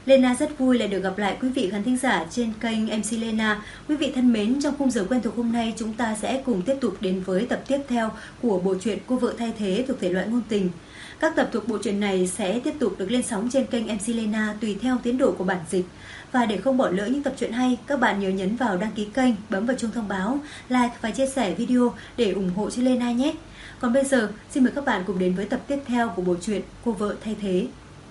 Lena rất vui lại được gặp lại quý vị khán thính giả trên kênh MC Lena. Quý vị thân mến, trong khung giờ quen thuộc hôm nay chúng ta sẽ cùng tiếp tục đến với tập tiếp theo của bộ truyện Cô vợ thay thế thuộc thể loại ngôn tình. Các tập thuộc bộ truyện này sẽ tiếp tục được lên sóng trên kênh MC Lena tùy theo tiến độ của bản dịch. Và để không bỏ lỡ những tập truyện hay, các bạn nhớ nhấn vào đăng ký kênh, bấm vào chuông thông báo, like và chia sẻ video để ủng hộ cho Lena nhé. Còn bây giờ, xin mời các bạn cùng đến với tập tiếp theo của bộ truyện Cô vợ thay thế.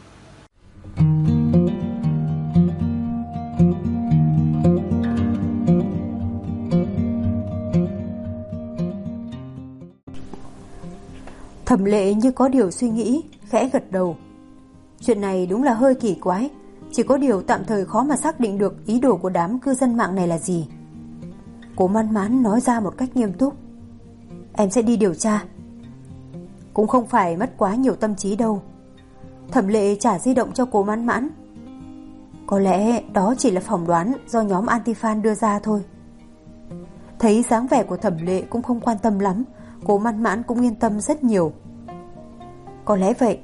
Thẩm Lệ như có điều suy nghĩ, khẽ gật đầu. Chuyện này đúng là hơi kỳ quái, chỉ có điều tạm thời khó mà xác định được ý đồ của đám cư dân mạng này là gì. Cố Man Mãn nói ra một cách nghiêm túc. Em sẽ đi điều tra. Cũng không phải mất quá nhiều tâm trí đâu. Thẩm Lệ trả di động cho Cố Man Mãn. Có lẽ đó chỉ là phỏng đoán do nhóm anti-fan đưa ra thôi. Thấy dáng vẻ của Thẩm Lệ cũng không quan tâm lắm, Cố Man Mãn cũng yên tâm rất nhiều. Có lẽ vậy.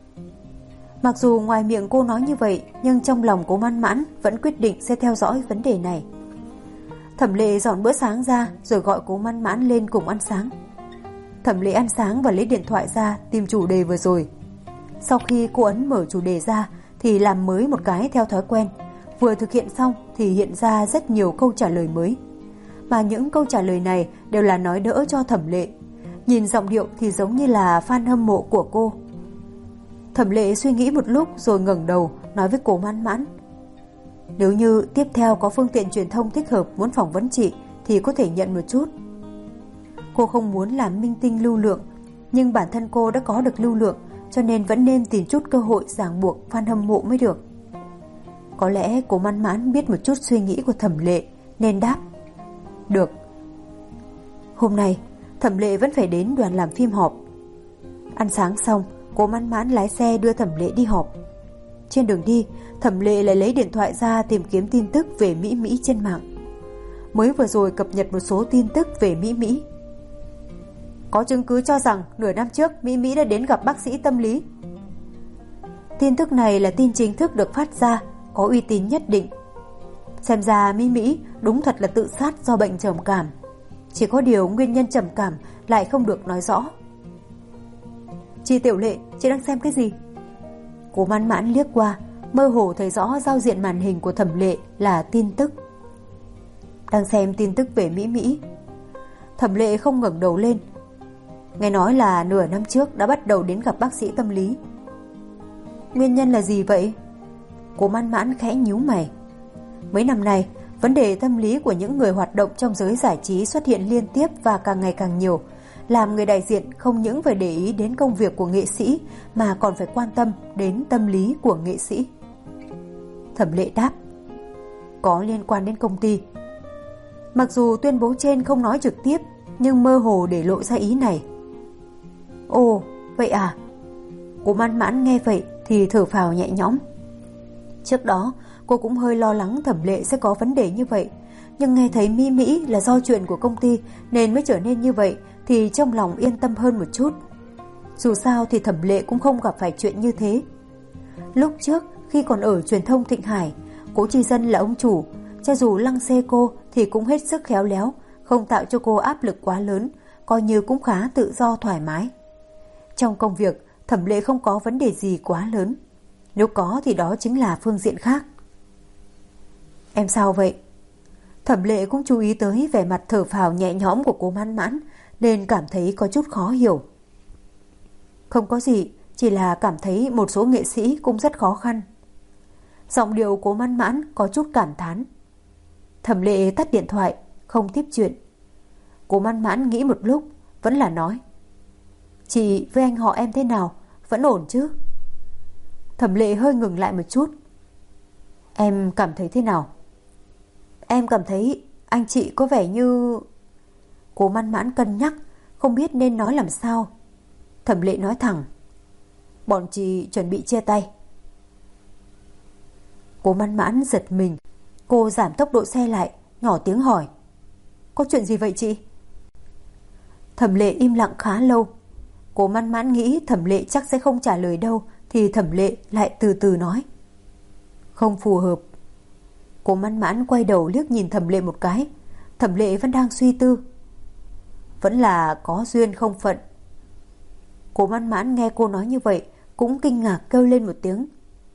Mặc dù ngoài miệng cô nói như vậy, nhưng trong lòng Cố Man Mãn vẫn quyết định sẽ theo dõi vấn đề này. Thẩm Lệ dọn bữa sáng ra rồi gọi Cố Man Mãn lên cùng ăn sáng. Thẩm Lệ ăn sáng và lấy điện thoại ra tìm chủ đề vừa rồi. Sau khi cô ấn mở chủ đề ra thì làm mới một cái theo thói quen. Vừa thực hiện xong thì hiện ra rất nhiều câu trả lời mới. Mà những câu trả lời này đều là nói đỡ cho Thẩm Lệ. Nhìn giọng điệu thì giống như là fan hâm mộ của cô. Thẩm Lệ suy nghĩ một lúc rồi ngẩng đầu nói với Cố Man Mãn. Nếu như tiếp theo có phương tiện truyền thông thích hợp muốn phỏng vấn chị thì có thể nhận một chút. Cô không muốn làm minh tinh lưu lượng, nhưng bản thân cô đã có được lưu lượng, cho nên vẫn nên tìm chút cơ hội ràng buộc fan hâm mộ mới được. Có lẽ Cố Man Mãn biết một chút suy nghĩ của Thẩm Lệ nên đáp. Được. Hôm nay Thẩm Lệ vẫn phải đến đoàn làm phim họp. Ăn sáng xong, Cố Man Mãn lái xe đưa Thẩm Lệ đi họp. Trên đường đi, Thẩm Lệ lại lấy điện thoại ra tìm kiếm tin tức về Mỹ Mỹ trên mạng. Mới vừa rồi cập nhật một số tin tức về Mỹ Mỹ. Có chứng cứ cho rằng nửa năm trước Mỹ Mỹ đã đến gặp bác sĩ tâm lý. Tin tức này là tin chính thức được phát ra, có uy tín nhất định. Xem ra Mỹ Mỹ đúng thật là tự sát do bệnh trầm cảm. Chỉ có điều nguyên nhân trầm cảm lại không được nói rõ. Chị Tiểu Lệ, chị đang xem cái gì? Cố Man Mãn liếc qua, mơ hồ thấy rõ giao diện màn hình của Thẩm Lệ là tin tức. Đang xem tin tức về Mỹ Mỹ. Thẩm Lệ không ngẩng đầu lên. Nghe nói là nửa năm trước đã bắt đầu đến gặp bác sĩ tâm lý. Nguyên nhân là gì vậy? Cố Man Mãn khẽ nhíu mày. Mấy năm nay, vấn đề tâm lý của những người hoạt động trong giới giải trí xuất hiện liên tiếp và càng ngày càng nhiều, làm người đại diện không những phải để ý đến công việc của nghệ sĩ mà còn phải quan tâm đến tâm lý của nghệ sĩ. Thẩm Lệ đáp. Có liên quan đến công ty. Mặc dù tuyên bố trên không nói trực tiếp, nhưng mơ hồ để lộ ra ý này. Ồ, vậy à? Cố Man Mãn nghe vậy thì thở phào nhẹ nhõm. Trước đó, cô cũng hơi lo lắng Thẩm Lệ sẽ có vấn đề như vậy, nhưng nghe thấy Mỹ Mỹ là do chuyện của công ty nên mới trở nên như vậy thì trong lòng yên tâm hơn một chút. Dù sao thì Thẩm Lệ cũng không gặp phải chuyện như thế. Lúc trước khi còn ở truyền thông Thịnh Hải, Cố Chi Dân là ông chủ, cho dù lăng xê cô thì cũng hết sức khéo léo, không tạo cho cô áp lực quá lớn, coi như cũng khá tự do thoải mái. Trong công việc, Thẩm Lệ không có vấn đề gì quá lớn. Nếu có thì đó chính là phương diện khác. Em sao vậy? Thẩm Lệ cũng chú ý tới vẻ mặt thở phào nhẹ nhõm của Cố Man Mãn nên cảm thấy có chút khó hiểu. Không có gì, chỉ là cảm thấy một số nghệ sĩ cũng rất khó khăn. Giọng điệu Cố Man Mãn có chút cảm thán. Thẩm Lệ tắt điện thoại, không tiếp chuyện. Cố Man Mãn nghĩ một lúc, vẫn là nói. Chị với anh họ em thế nào? Vẫn ổn chứ? Thẩm Lệ hơi ngừng lại một chút. Em cảm thấy thế nào? Em cảm thấy anh chị có vẻ như... Cố Man Mãn cân nhắc, không biết nên nói làm sao. Thẩm Lệ nói thẳng. Bọn chị chuẩn bị chia tay. Cố Man Mãn giật mình. Cô giảm tốc độ xe lại, nhỏ tiếng hỏi. Có chuyện gì vậy chị? Thẩm Lệ im lặng khá lâu. Cố Man Mãn nghĩ Thẩm Lệ chắc sẽ không trả lời đâu, thì Thẩm Lệ lại từ từ nói. Không phù hợp. Cố Mãn Mãn quay đầu liếc nhìn Thẩm Lệ một cái. Thẩm Lệ vẫn đang suy tư. Vẫn là có duyên không phận. Cố Mãn Mãn nghe cô nói như vậy cũng kinh ngạc kêu lên một tiếng.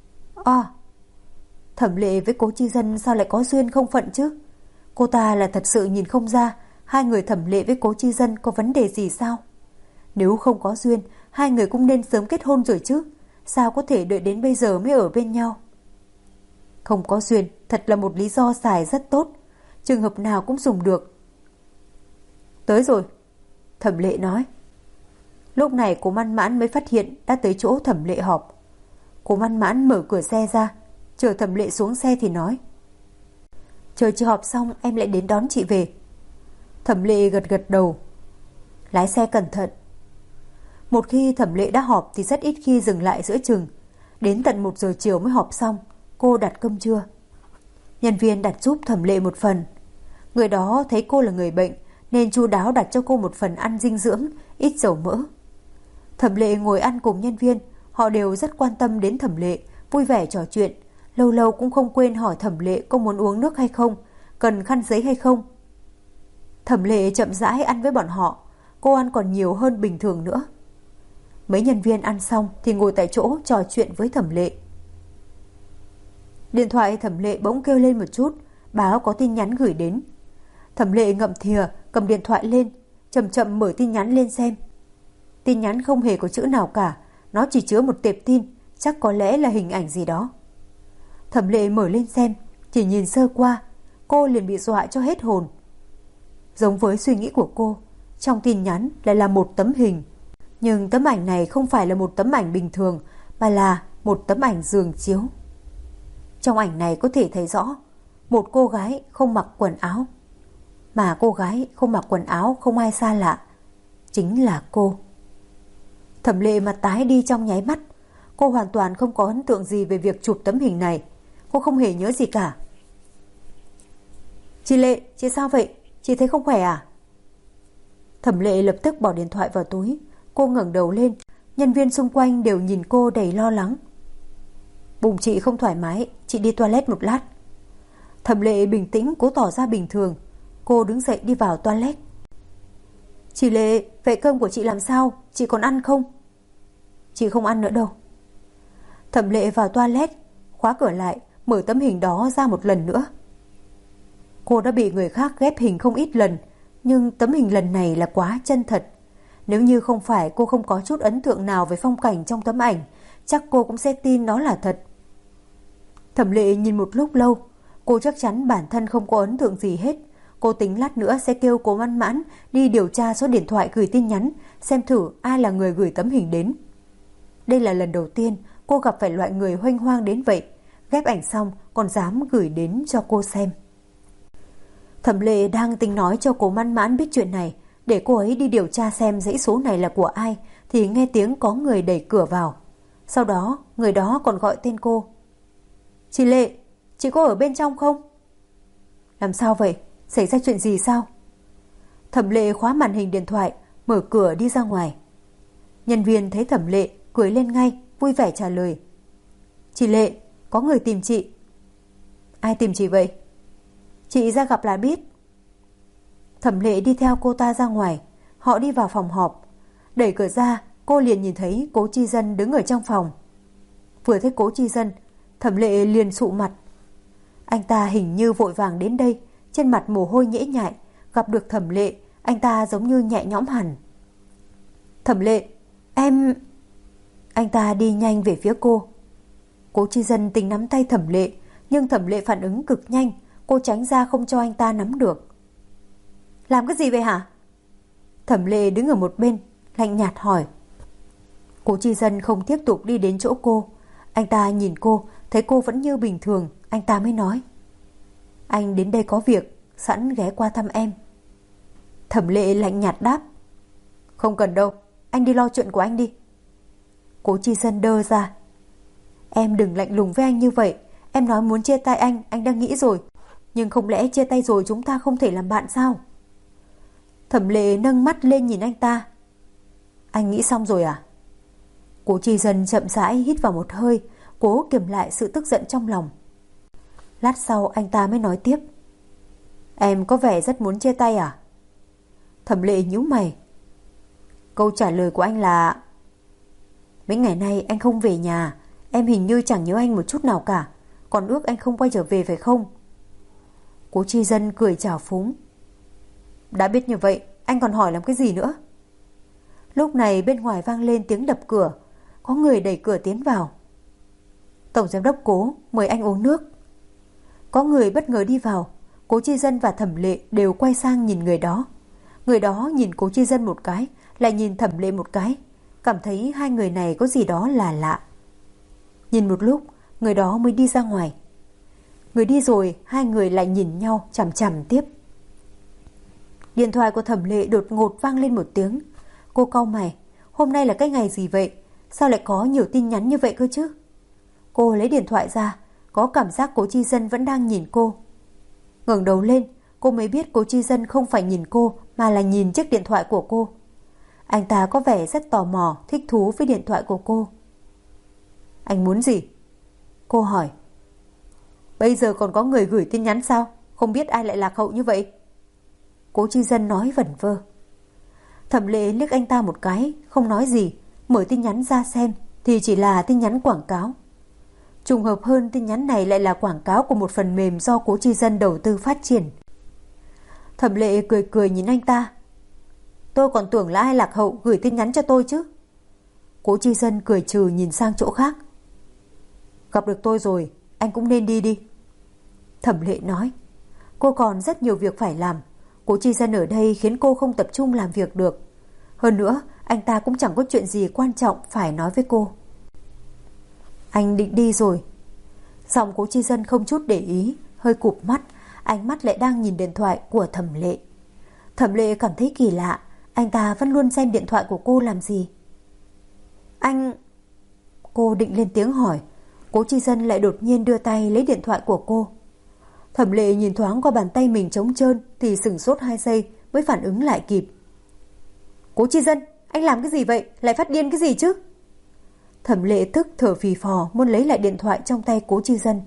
Thẩm Lệ với Cố Chi Dân sao lại có duyên không phận chứ? Cô ta là thật sự nhìn không ra hai người Thẩm Lệ với Cố Chi Dân có vấn đề gì sao? Nếu không có duyên, hai người cũng nên sớm kết hôn rồi chứ. Sao có thể đợi đến bây giờ mới ở bên nhau? Không có duyên thật là một lý do xài rất tốt. Trường hợp nào cũng dùng được. Tới rồi, Thẩm Lệ nói. Lúc này Cố Mãn Mãn mới phát hiện đã tới chỗ Thẩm Lệ họp. Cố Mãn Mãn mở cửa xe ra, chờ Thẩm Lệ xuống xe thì nói. Chờ chị họp xong em lại đến đón chị về. Thẩm Lệ gật đầu. Lái xe cẩn thận. Một khi Thẩm Lệ đã họp thì rất ít khi dừng lại giữa chừng. Đến tận 1 giờ chiều mới họp xong. Cô đặt cơm trưa. Nhân viên đặt giúp Thẩm Lệ một phần. Người đó thấy cô là người bệnh nên chu đáo đặt cho cô một phần ăn dinh dưỡng, ít dầu mỡ. Thẩm Lệ ngồi ăn cùng nhân viên. Họ đều rất quan tâm đến Thẩm Lệ, vui vẻ trò chuyện. Lâu lâu cũng không quên hỏi Thẩm Lệ có muốn uống nước hay không, cần khăn giấy hay không. Thẩm Lệ chậm rãi ăn với bọn họ. Cô ăn còn nhiều hơn bình thường nữa. Mấy nhân viên ăn xong thì ngồi tại chỗ trò chuyện với Thẩm Lệ. Điện thoại Thẩm Lệ bỗng kêu lên một chút, báo có tin nhắn gửi đến. Thẩm Lệ ngậm thìa, cầm điện thoại lên, chậm chậm mở tin nhắn lên xem. Tin nhắn không hề có chữ nào cả, nó chỉ chứa một tệp tin, chắc có lẽ là hình ảnh gì đó. Thẩm Lệ mở lên xem, chỉ nhìn sơ qua, cô liền bị dọa cho hết hồn. Giống với suy nghĩ của cô, trong tin nhắn lại là một tấm hình. Nhưng tấm ảnh này không phải là một tấm ảnh bình thường, mà là một tấm ảnh giường chiếu. Trong ảnh này có thể thấy rõ một cô gái không mặc quần áo. Mà cô gái không mặc quần áo không ai xa lạ, chính là cô. Thẩm Lệ mặt tái đi trong nháy mắt. Cô hoàn toàn không có ấn tượng gì về việc chụp tấm hình này. Cô không hề nhớ gì cả. Chị Lệ, chị sao vậy? Chị thấy không khỏe à? Thẩm Lệ lập tức bỏ điện thoại vào túi. Cô ngẩng đầu lên. Nhân viên xung quanh đều nhìn cô đầy lo lắng. Bụng chị không thoải mái, chị đi toilet một lát. Thẩm Lệ bình tĩnh cố tỏ ra bình thường. Cô đứng dậy đi vào toilet. Chị Lệ, vậy cơm của chị làm sao? Chị còn ăn không? Chị không ăn nữa đâu. Thẩm Lệ vào toilet, khóa cửa lại, mở tấm hình đó ra một lần nữa. Cô đã bị người khác ghép hình không ít lần, nhưng tấm hình lần này là quá chân thật. Nếu như không phải cô không có chút ấn tượng nào về phong cảnh trong tấm ảnh, chắc cô cũng sẽ tin nó là thật. Thẩm Lệ nhìn một lúc lâu, cô chắc chắn bản thân không có ấn tượng gì hết. Cô tính lát nữa sẽ kêu Cố Mãn Mãn đi điều tra số điện thoại gửi tin nhắn, xem thử ai là người gửi tấm hình đến. Đây là lần đầu tiên cô gặp phải loại người huênh hoang đến vậy, ghép ảnh xong còn dám gửi đến cho cô xem. Thẩm Lệ đang tính nói cho Cố Mãn Mãn biết chuyện này, để cô ấy đi điều tra xem dãy số này là của ai, thì nghe tiếng có người đẩy cửa vào. Sau đó, người đó còn gọi tên cô. Chị Lệ, chị có ở bên trong không? Làm sao vậy? Xảy ra chuyện gì sao? Thẩm Lệ khóa màn hình điện thoại, mở cửa đi ra ngoài. Nhân viên thấy Thẩm Lệ, cười lên ngay, vui vẻ trả lời. Chị Lệ, có người tìm chị. Ai tìm chị vậy? Chị ra gặp là biết. Thẩm Lệ đi theo cô ta ra ngoài. Họ đi vào phòng họp. Đẩy cửa ra, cô liền nhìn thấy Cố Chi Dân đứng ở trong phòng. Vừa thấy Cố Chi Dân, Thẩm Lệ liền sụ mặt. Anh ta hình như vội vàng đến đây, trên mặt mồ hôi nhễ nhại. Gặp được Thẩm Lệ, anh ta giống như nhẹ nhõm hẳn. Thẩm Lệ, em... Anh ta đi nhanh về phía cô. Cố Chi Dân tính nắm tay Thẩm Lệ, nhưng Thẩm Lệ phản ứng cực nhanh. Cô tránh ra không cho anh ta nắm được. Làm cái gì vậy hả? Thẩm Lệ đứng ở một bên, lạnh nhạt hỏi. Cố Chi Dân không tiếp tục đi đến chỗ cô. Anh ta nhìn cô, thấy cô vẫn như bình thường, anh ta mới nói. Anh đến đây có việc, sẵn ghé qua thăm em. Thẩm Lệ lạnh nhạt đáp. Không cần đâu, anh đi lo chuyện của anh đi. Cố Chi Dân đơ ra. Em đừng lạnh lùng với anh như vậy. Em nói muốn chia tay anh đang nghĩ rồi. Nhưng không lẽ chia tay rồi chúng ta không thể làm bạn sao? Thẩm Lệ nâng mắt lên nhìn anh ta. Anh nghĩ xong rồi à? Cố Chi Dân chậm rãi hít vào một hơi, cố kiềm lại sự tức giận trong lòng. Lát sau anh ta mới nói tiếp. Em có vẻ rất muốn chia tay à? Thẩm Lệ nhíu mày. Câu trả lời của anh là mấy ngày nay anh không về nhà, em hình như chẳng nhớ anh một chút nào cả, còn ước anh không quay trở về phải không? Cố Chi Dân cười trào phúng. Đã biết như vậy, anh còn hỏi làm cái gì nữa? Lúc này bên ngoài vang lên tiếng đập cửa, có người đẩy cửa tiến vào. Tổng giám đốc Cố, mời anh uống nước. Có người bất ngờ đi vào, Cố Chi Dân và Thẩm Lệ đều quay sang nhìn người đó. Người đó nhìn Cố Chi Dân một cái, lại nhìn Thẩm Lệ một cái, cảm thấy hai người này có gì đó là lạ. Nhìn một lúc, người đó mới đi ra ngoài. Người đi rồi, hai người lại nhìn nhau chằm chằm tiếp. Điện thoại của Thẩm Lệ đột ngột vang lên một tiếng. Cô cau mày, hôm nay là cái ngày gì vậy? Sao lại có nhiều tin nhắn như vậy cơ chứ? Cô lấy điện thoại ra, có cảm giác Cố Chi Dân vẫn đang nhìn cô. Ngẩng đầu lên, cô mới biết Cố Chi Dân không phải nhìn cô mà là nhìn chiếc điện thoại của cô. Anh ta có vẻ rất tò mò, thích thú với điện thoại của cô. Anh muốn gì? Cô hỏi. Bây giờ còn có người gửi tin nhắn sao? Không biết ai lại lạc hậu như vậy? Cố Chi Dân nói vẩn vơ. Thẩm Lệ liếc anh ta một cái, không nói gì, mở tin nhắn ra xem thì chỉ là tin nhắn quảng cáo. Trùng hợp hơn, tin nhắn này lại là quảng cáo của một phần mềm do Cố Chi Dân đầu tư phát triển. Thẩm Lệ cười cười nhìn anh ta. Tôi còn tưởng là ai lạc hậu gửi tin nhắn cho tôi chứ. Cố Chi Dân cười trừ nhìn sang chỗ khác. Gặp được tôi rồi, anh cũng nên đi đi. Thẩm Lệ nói. Cô còn rất nhiều việc phải làm. Cố Chi Dân ở đây khiến cô không tập trung làm việc được. Hơn nữa, anh ta cũng chẳng có chuyện gì quan trọng phải nói với cô. Anh định đi rồi. Giọng Cố Chi Dân không chút để ý, hơi cụp mắt, ánh mắt lại đang nhìn điện thoại của Thẩm Lệ. Thẩm Lệ cảm thấy kỳ lạ, anh ta vẫn luôn xem điện thoại của cô làm gì? Anh... Cô định lên tiếng hỏi, Cố Chi Dân lại đột nhiên đưa tay lấy điện thoại của cô. Thẩm Lệ nhìn thoáng qua bàn tay mình trống trơn thì sửng sốt 2 giây mới phản ứng lại kịp. Cố Chi Dân, anh làm cái gì vậy? Lại phát điên cái gì chứ? Thẩm Lệ tức thở phì phò muốn lấy lại điện thoại trong tay Cố Chi Dân.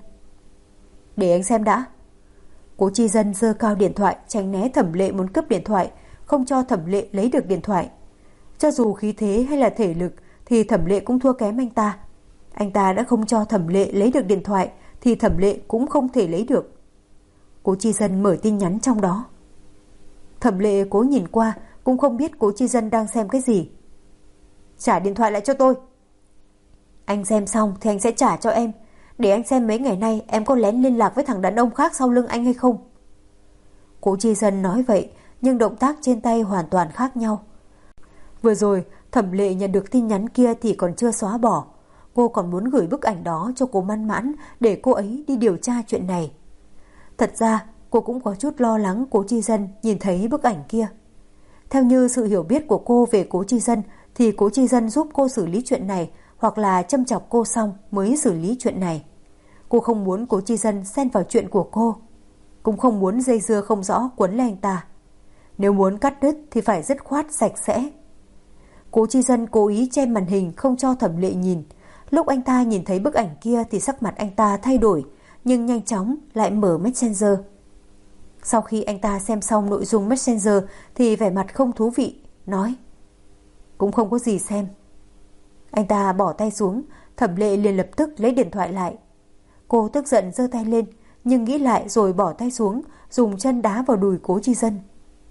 Để anh xem đã. Cố Chi Dân giơ cao điện thoại tránh né Thẩm Lệ muốn cướp điện thoại, không cho Thẩm Lệ lấy được điện thoại. Cho dù khí thế hay là thể lực thì Thẩm Lệ cũng thua kém anh ta. Anh ta đã không cho Thẩm Lệ lấy được điện thoại thì Thẩm Lệ cũng không thể lấy được. Cố Chi Dân mở tin nhắn trong đó. Thẩm Lệ cố nhìn qua cũng không biết Cố Chi Dân đang xem cái gì. Trả điện thoại lại cho tôi. Anh xem xong thì anh sẽ trả cho em. Để anh xem mấy ngày nay em có lén liên lạc với thằng đàn ông khác sau lưng anh hay không. Cố Chi Dân nói vậy nhưng động tác trên tay hoàn toàn khác nhau. Vừa rồi Thẩm Lệ nhận được tin nhắn kia thì còn chưa xóa bỏ. Cô còn muốn gửi bức ảnh đó cho cô Man Mãn để cô ấy đi điều tra chuyện này. Thật ra cô cũng có chút lo lắng Cố Chi Dân nhìn thấy bức ảnh kia. Theo như sự hiểu biết của cô về Cố Chi Dân thì Cố Chi Dân giúp cô xử lý chuyện này hoặc là châm chọc cô xong mới xử lý chuyện này. Cô không muốn Cố Chi Dân xen vào chuyện của cô, cũng không muốn dây dưa không rõ quấn lên anh ta. Nếu muốn cắt đứt thì phải dứt khoát sạch sẽ. Cố Chi Dân cố ý che màn hình không cho Thẩm Lệ nhìn. Lúc anh ta nhìn thấy bức ảnh kia thì sắc mặt anh ta thay đổi, nhưng nhanh chóng lại mở Messenger. Sau khi anh ta xem xong nội dung Messenger thì vẻ mặt không thú vị, nói cũng không có gì xem. Anh ta bỏ tay xuống, Thẩm Lệ liền lập tức lấy điện thoại lại. Cô tức giận giơ tay lên, nhưng nghĩ lại rồi bỏ tay xuống, dùng chân đá vào đùi Cố Chi Dân.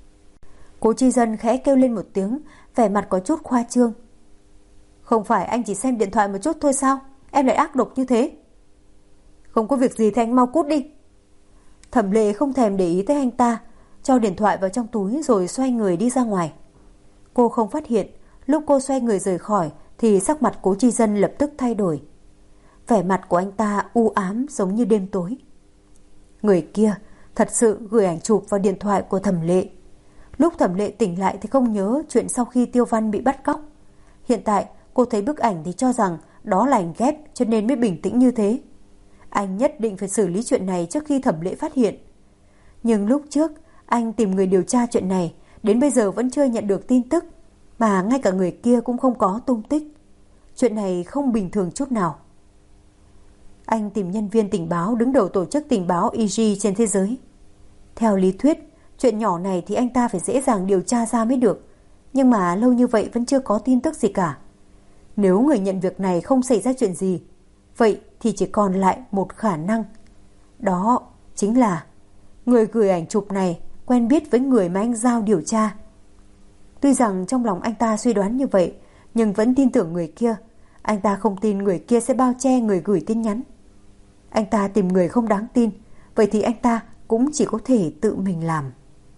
Cố Chi Dân khẽ kêu lên một tiếng, vẻ mặt có chút khoa trương. Không phải anh chỉ xem điện thoại một chút thôi sao? Em lại ác độc như thế. Không có việc gì thì anh mau cút đi. Thẩm Lệ không thèm để ý tới anh ta, cho điện thoại vào trong túi rồi xoay người đi ra ngoài. Cô không phát hiện, lúc cô xoay người rời khỏi thì sắc mặt Cố Chi Dân lập tức thay đổi. Vẻ mặt của anh ta u ám giống như đêm tối. Người kia thật sự gửi ảnh chụp vào điện thoại của Thẩm Lệ. Lúc Thẩm Lệ tỉnh lại thì không nhớ chuyện sau khi Tiêu Văn bị bắt cóc. Hiện tại cô thấy bức ảnh thì cho rằng đó là ảnh ghép cho nên mới bình tĩnh như thế. Anh nhất định phải xử lý chuyện này trước khi Thẩm Lệ phát hiện. Nhưng lúc trước anh tìm người điều tra chuyện này, đến bây giờ vẫn chưa nhận được tin tức, mà ngay cả người kia cũng không có tung tích. Chuyện này không bình thường chút nào. Anh tìm nhân viên tình báo đứng đầu tổ chức tình báo IG trên thế giới. Theo lý thuyết, chuyện nhỏ này thì anh ta phải dễ dàng điều tra ra mới được. Nhưng mà lâu như vậy vẫn chưa có tin tức gì cả. Nếu người nhận việc này không xảy ra chuyện gì, vậy thì chỉ còn lại một khả năng. Đó chính là người gửi ảnh chụp này quen biết với người mà anh giao điều tra. Tuy rằng trong lòng anh ta suy đoán như vậy, nhưng vẫn tin tưởng người kia. Anh ta không tin người kia sẽ bao che người gửi tin nhắn. Anh ta tìm người không đáng tin, vậy thì anh ta cũng chỉ có thể tự mình làm.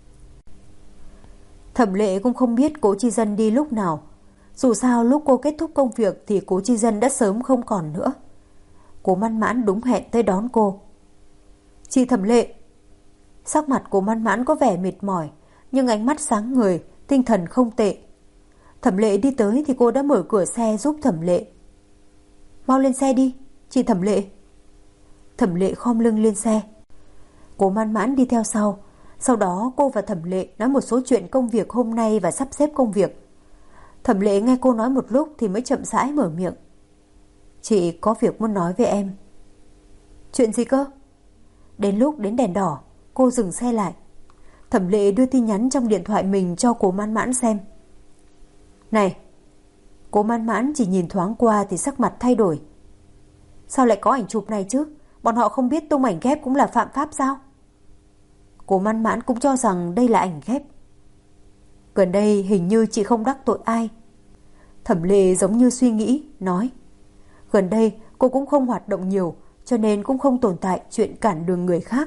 Thẩm Lệ cũng không biết Cố Chi Dân đi lúc nào. Dù sao lúc cô kết thúc công việc thì Cố Chi Dân đã sớm không còn nữa. Cố Mãn Mãn đúng hẹn tới đón cô. Chị Thẩm Lệ. Sắc mặt Cố Mãn Mãn có vẻ mệt mỏi, nhưng ánh mắt sáng ngời, tinh thần không tệ. Thẩm Lệ đi tới thì cô đã mở cửa xe giúp Thẩm Lệ. Mau lên xe đi, chị Thẩm Lệ. Thẩm Lệ khom lưng lên xe. Cố Mãn Mãn đi theo sau. Sau đó cô và Thẩm Lệ nói một số chuyện công việc hôm nay và sắp xếp công việc. Thẩm Lệ nghe cô nói một lúc thì mới chậm rãi mở miệng. Chị có việc muốn nói với em. Chuyện gì cơ? Đến lúc đến đèn đỏ, cô dừng xe lại. Thẩm Lệ đưa tin nhắn trong điện thoại mình cho Cố Mãn Mãn xem. Này! Cố Mãn Mãn chỉ nhìn thoáng qua thì sắc mặt thay đổi. Sao lại có ảnh chụp này chứ? Bọn họ không biết tung ảnh ghép cũng là phạm pháp sao? Cố Mãn Mãn cũng cho rằng đây là ảnh ghép. Gần đây hình như chị không đắc tội ai. Thẩm Lệ giống như suy nghĩ, nói. Gần đây cô cũng không hoạt động nhiều, cho nên cũng không tồn tại chuyện cản đường người khác.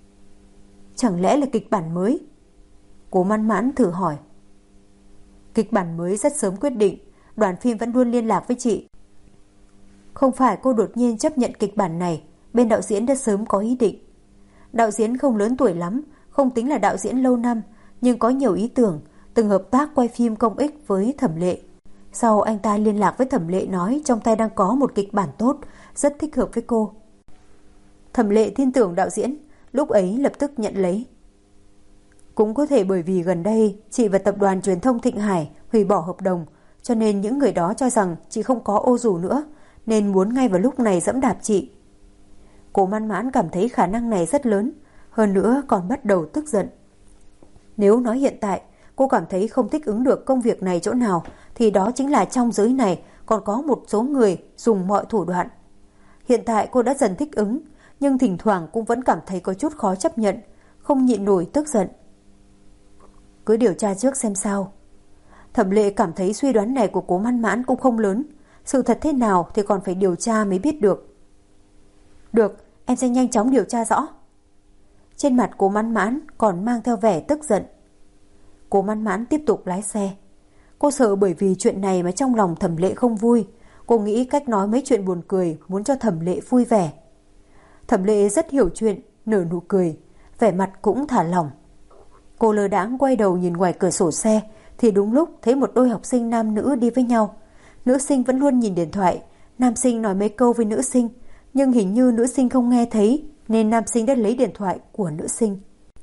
Chẳng lẽ là kịch bản mới? Cố Mãn Mãn thử hỏi. Kịch bản mới rất sớm quyết định, đoàn phim vẫn luôn liên lạc với chị. Không phải cô đột nhiên chấp nhận kịch bản này, bên đạo diễn đã sớm có ý định. Đạo diễn không lớn tuổi lắm, không tính là đạo diễn lâu năm, nhưng có nhiều ý tưởng, từng hợp tác quay phim công ích với Thẩm Lệ. Sau anh ta liên lạc với Thẩm Lệ nói trong tay đang có một kịch bản tốt, rất thích hợp với cô. Thẩm Lệ tin tưởng đạo diễn, lúc ấy lập tức nhận lấy. Cũng có thể bởi vì gần đây chị và tập đoàn truyền thông Thịnh Hải hủy bỏ hợp đồng, cho nên những người đó cho rằng chị không có ô dù nữa, nên muốn ngay vào lúc này giẫm đạp chị. Cố Mãn Mãn cảm thấy khả năng này rất lớn, hơn nữa còn bắt đầu tức giận. Nếu nói hiện tại cô cảm thấy không thích ứng được công việc này chỗ nào, thì đó chính là trong giới này còn có một số người dùng mọi thủ đoạn. Hiện tại cô đã dần thích ứng, nhưng thỉnh thoảng cũng vẫn cảm thấy có chút khó chấp nhận, không nhịn nổi tức giận. Cứ điều tra trước xem sao. Thẩm Lệ cảm thấy suy đoán này của Cố Mãn Mãn cũng không lớn, sự thật thế nào thì còn phải điều tra mới biết được. Được, em sẽ nhanh chóng điều tra rõ. Trên mặt Cố Mãn Mãn còn mang theo vẻ tức giận. Cố Mãn Mãn tiếp tục lái xe. Cô sợ bởi vì chuyện này mà trong lòng Thẩm Lệ không vui. Cô nghĩ cách nói mấy chuyện buồn cười, muốn cho Thẩm Lệ vui vẻ. Thẩm Lệ rất hiểu chuyện, nở nụ cười, vẻ mặt cũng thả lỏng. Cô lơ đãng quay đầu nhìn ngoài cửa sổ xe thì đúng lúc thấy một đôi học sinh nam nữ đi với nhau. Nữ sinh vẫn luôn nhìn điện thoại, nam sinh nói mấy câu với nữ sinh, nhưng hình như nữ sinh không nghe thấy nên nam sinh đã lấy điện thoại của nữ sinh.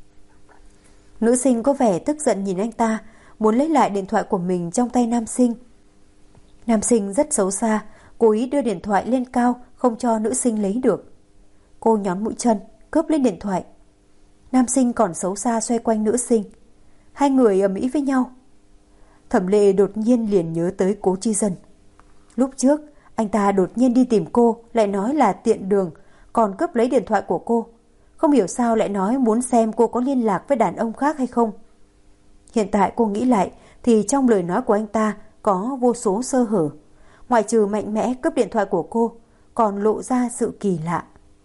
Nữ sinh có vẻ tức giận nhìn anh ta, muốn lấy lại điện thoại của mình trong tay nam sinh. Nam sinh rất xấu xa, cố ý đưa điện thoại lên cao không cho nữ sinh lấy được. Cô nhón mũi chân, cướp lấy điện thoại. Nam sinh còn xấu xa xoay quanh nữ sinh. Hai người ầm ĩ với nhau. Thẩm Lệ đột nhiên liền nhớ tới Cố Chi Dân. Lúc trước anh ta đột nhiên đi tìm cô, lại nói là tiện đường, còn cướp lấy điện thoại của cô. Không hiểu sao lại nói muốn xem cô có liên lạc với đàn ông khác hay không. Hiện tại cô nghĩ lại thì trong lời nói của anh ta có vô số sơ hở. Ngoại trừ mạnh mẽ cướp điện thoại của cô, còn lộ ra sự kỳ lạ.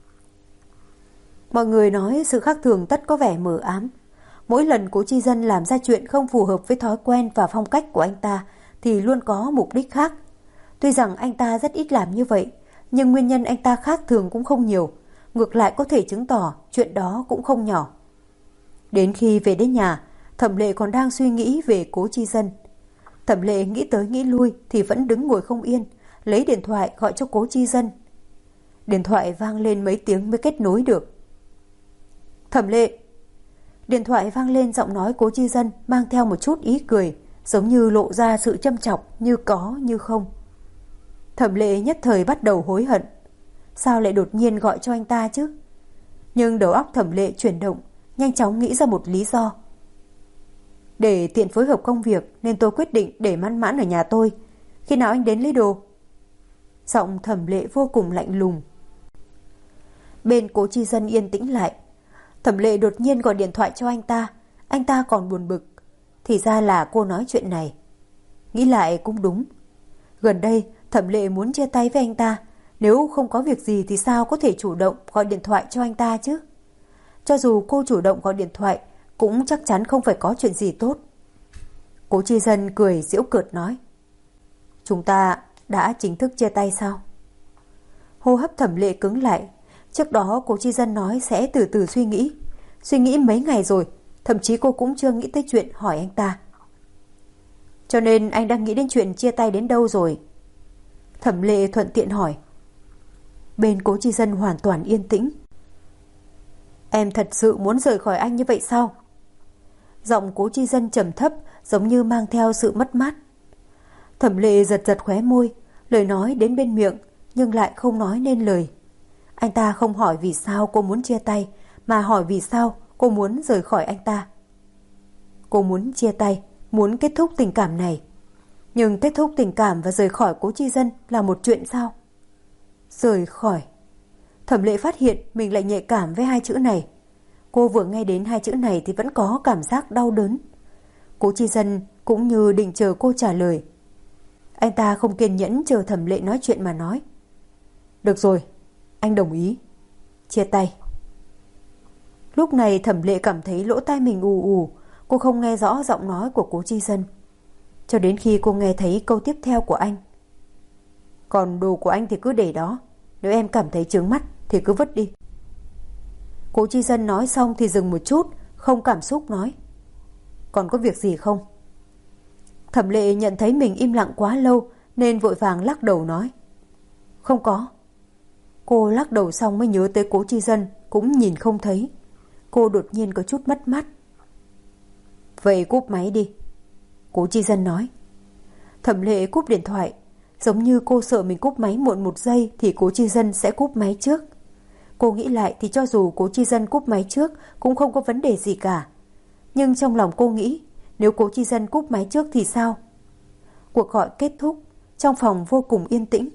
Mọi người nói sự khác thường tất có vẻ mờ ám. Mỗi lần Cố Chi Dân làm ra chuyện không phù hợp với thói quen và phong cách của anh ta thì luôn có mục đích khác. Tuy rằng anh ta rất ít làm như vậy, nhưng nguyên nhân anh ta khác thường cũng không nhiều. Ngược lại có thể chứng tỏ chuyện đó cũng không nhỏ. Đến khi về đến nhà, Thẩm Lệ còn đang suy nghĩ về Cố Chi Dân. Thẩm Lệ nghĩ tới nghĩ lui thì vẫn đứng ngồi không yên, lấy điện thoại gọi cho Cố Chi Dân. Điện thoại vang lên mấy tiếng mới kết nối được. Thẩm Lệ. Điện thoại vang lên giọng nói Cố Chi Dân mang theo một chút ý cười, giống như lộ ra sự châm chọc như có như không. Thẩm Lệ nhất thời bắt đầu hối hận. sao lại đột nhiên gọi cho anh ta chứ? Nhưng đầu óc Thẩm Lệ chuyển động, nhanh chóng nghĩ ra một lý do. Để tiện phối hợp công việc nên tôi quyết định để Mãn Mãn ở nhà tôi. Khi nào anh đến lấy đồ? Giọng Thẩm Lệ vô cùng lạnh lùng. Bên Cố Chi Dân yên tĩnh lại. Thẩm Lệ đột nhiên gọi điện thoại cho anh ta còn buồn bực. Thì ra là cô nói chuyện này. Nghĩ lại cũng đúng. Gần đây Thẩm Lệ muốn chia tay với anh ta. Nếu không có việc gì thì sao có thể chủ động gọi điện thoại cho anh ta chứ? Cho dù cô chủ động gọi điện thoại cũng chắc chắn không phải có chuyện gì tốt. Cố Chi Dân cười giễu cợt nói. Chúng ta đã chính thức chia tay sao? Hô hấp Thẩm Lệ cứng lại. Trước đó Cố Chi Dân nói sẽ từ từ suy nghĩ. Suy nghĩ mấy ngày rồi, thậm chí cô cũng chưa nghĩ tới chuyện hỏi anh ta. Cho nên anh đang nghĩ đến chuyện chia tay đến đâu rồi? Thẩm Lệ thuận tiện hỏi. Bên Cố Chi Dân hoàn toàn yên tĩnh. Em thật sự muốn rời khỏi anh như vậy sao? Giọng Cố Chi Dân trầm thấp, giống như mang theo sự mất mát. Thẩm Lệ giật giật khóe môi, lời nói đến bên miệng nhưng lại không nói nên lời. Anh ta không hỏi vì sao cô muốn chia tay, mà hỏi vì sao cô muốn rời khỏi anh ta. Cô muốn chia tay, muốn kết thúc tình cảm này. Nhưng kết thúc tình cảm và rời khỏi Cố Chi Dân là một chuyện sao? Rời khỏi. Thẩm Lệ phát hiện mình lại nhạy cảm với hai chữ này. Cô vừa nghe đến hai chữ này thì vẫn có cảm giác đau đớn. Cố Chi Dân cũng như định chờ cô trả lời. Anh ta không kiên nhẫn chờ Thẩm Lệ nói chuyện mà nói. Được rồi, anh đồng ý. Chia tay. Lúc này Thẩm Lệ cảm thấy lỗ tai mình ù ù. Cô không nghe rõ giọng nói của Cố Chi Dân. Cho đến khi cô nghe thấy câu tiếp theo của anh. Còn đồ của anh thì cứ để đó. Nếu em cảm thấy chướng mắt thì cứ vứt đi. Cố Chi Dân nói xong thì dừng một chút, không cảm xúc nói. Còn có việc gì không? Thẩm Lệ nhận thấy mình im lặng quá lâu nên vội vàng lắc đầu nói. Không có. Cô lắc đầu xong mới nhớ tới Cố Chi Dân cũng nhìn không thấy. Cô đột nhiên có chút mất mát. Vậy cúp máy đi. Cố Chi Dân nói. Thẩm Lệ cúp điện thoại. Giống như cô sợ mình cúp máy muộn một giây thì Cố Chi Dân sẽ cúp máy trước. Cô nghĩ lại thì cho dù Cố Chi Dân cúp máy trước cũng không có vấn đề gì cả. Nhưng trong lòng cô nghĩ, nếu Cố Chi Dân cúp máy trước thì sao? Cuộc gọi kết thúc, trong phòng vô cùng yên tĩnh.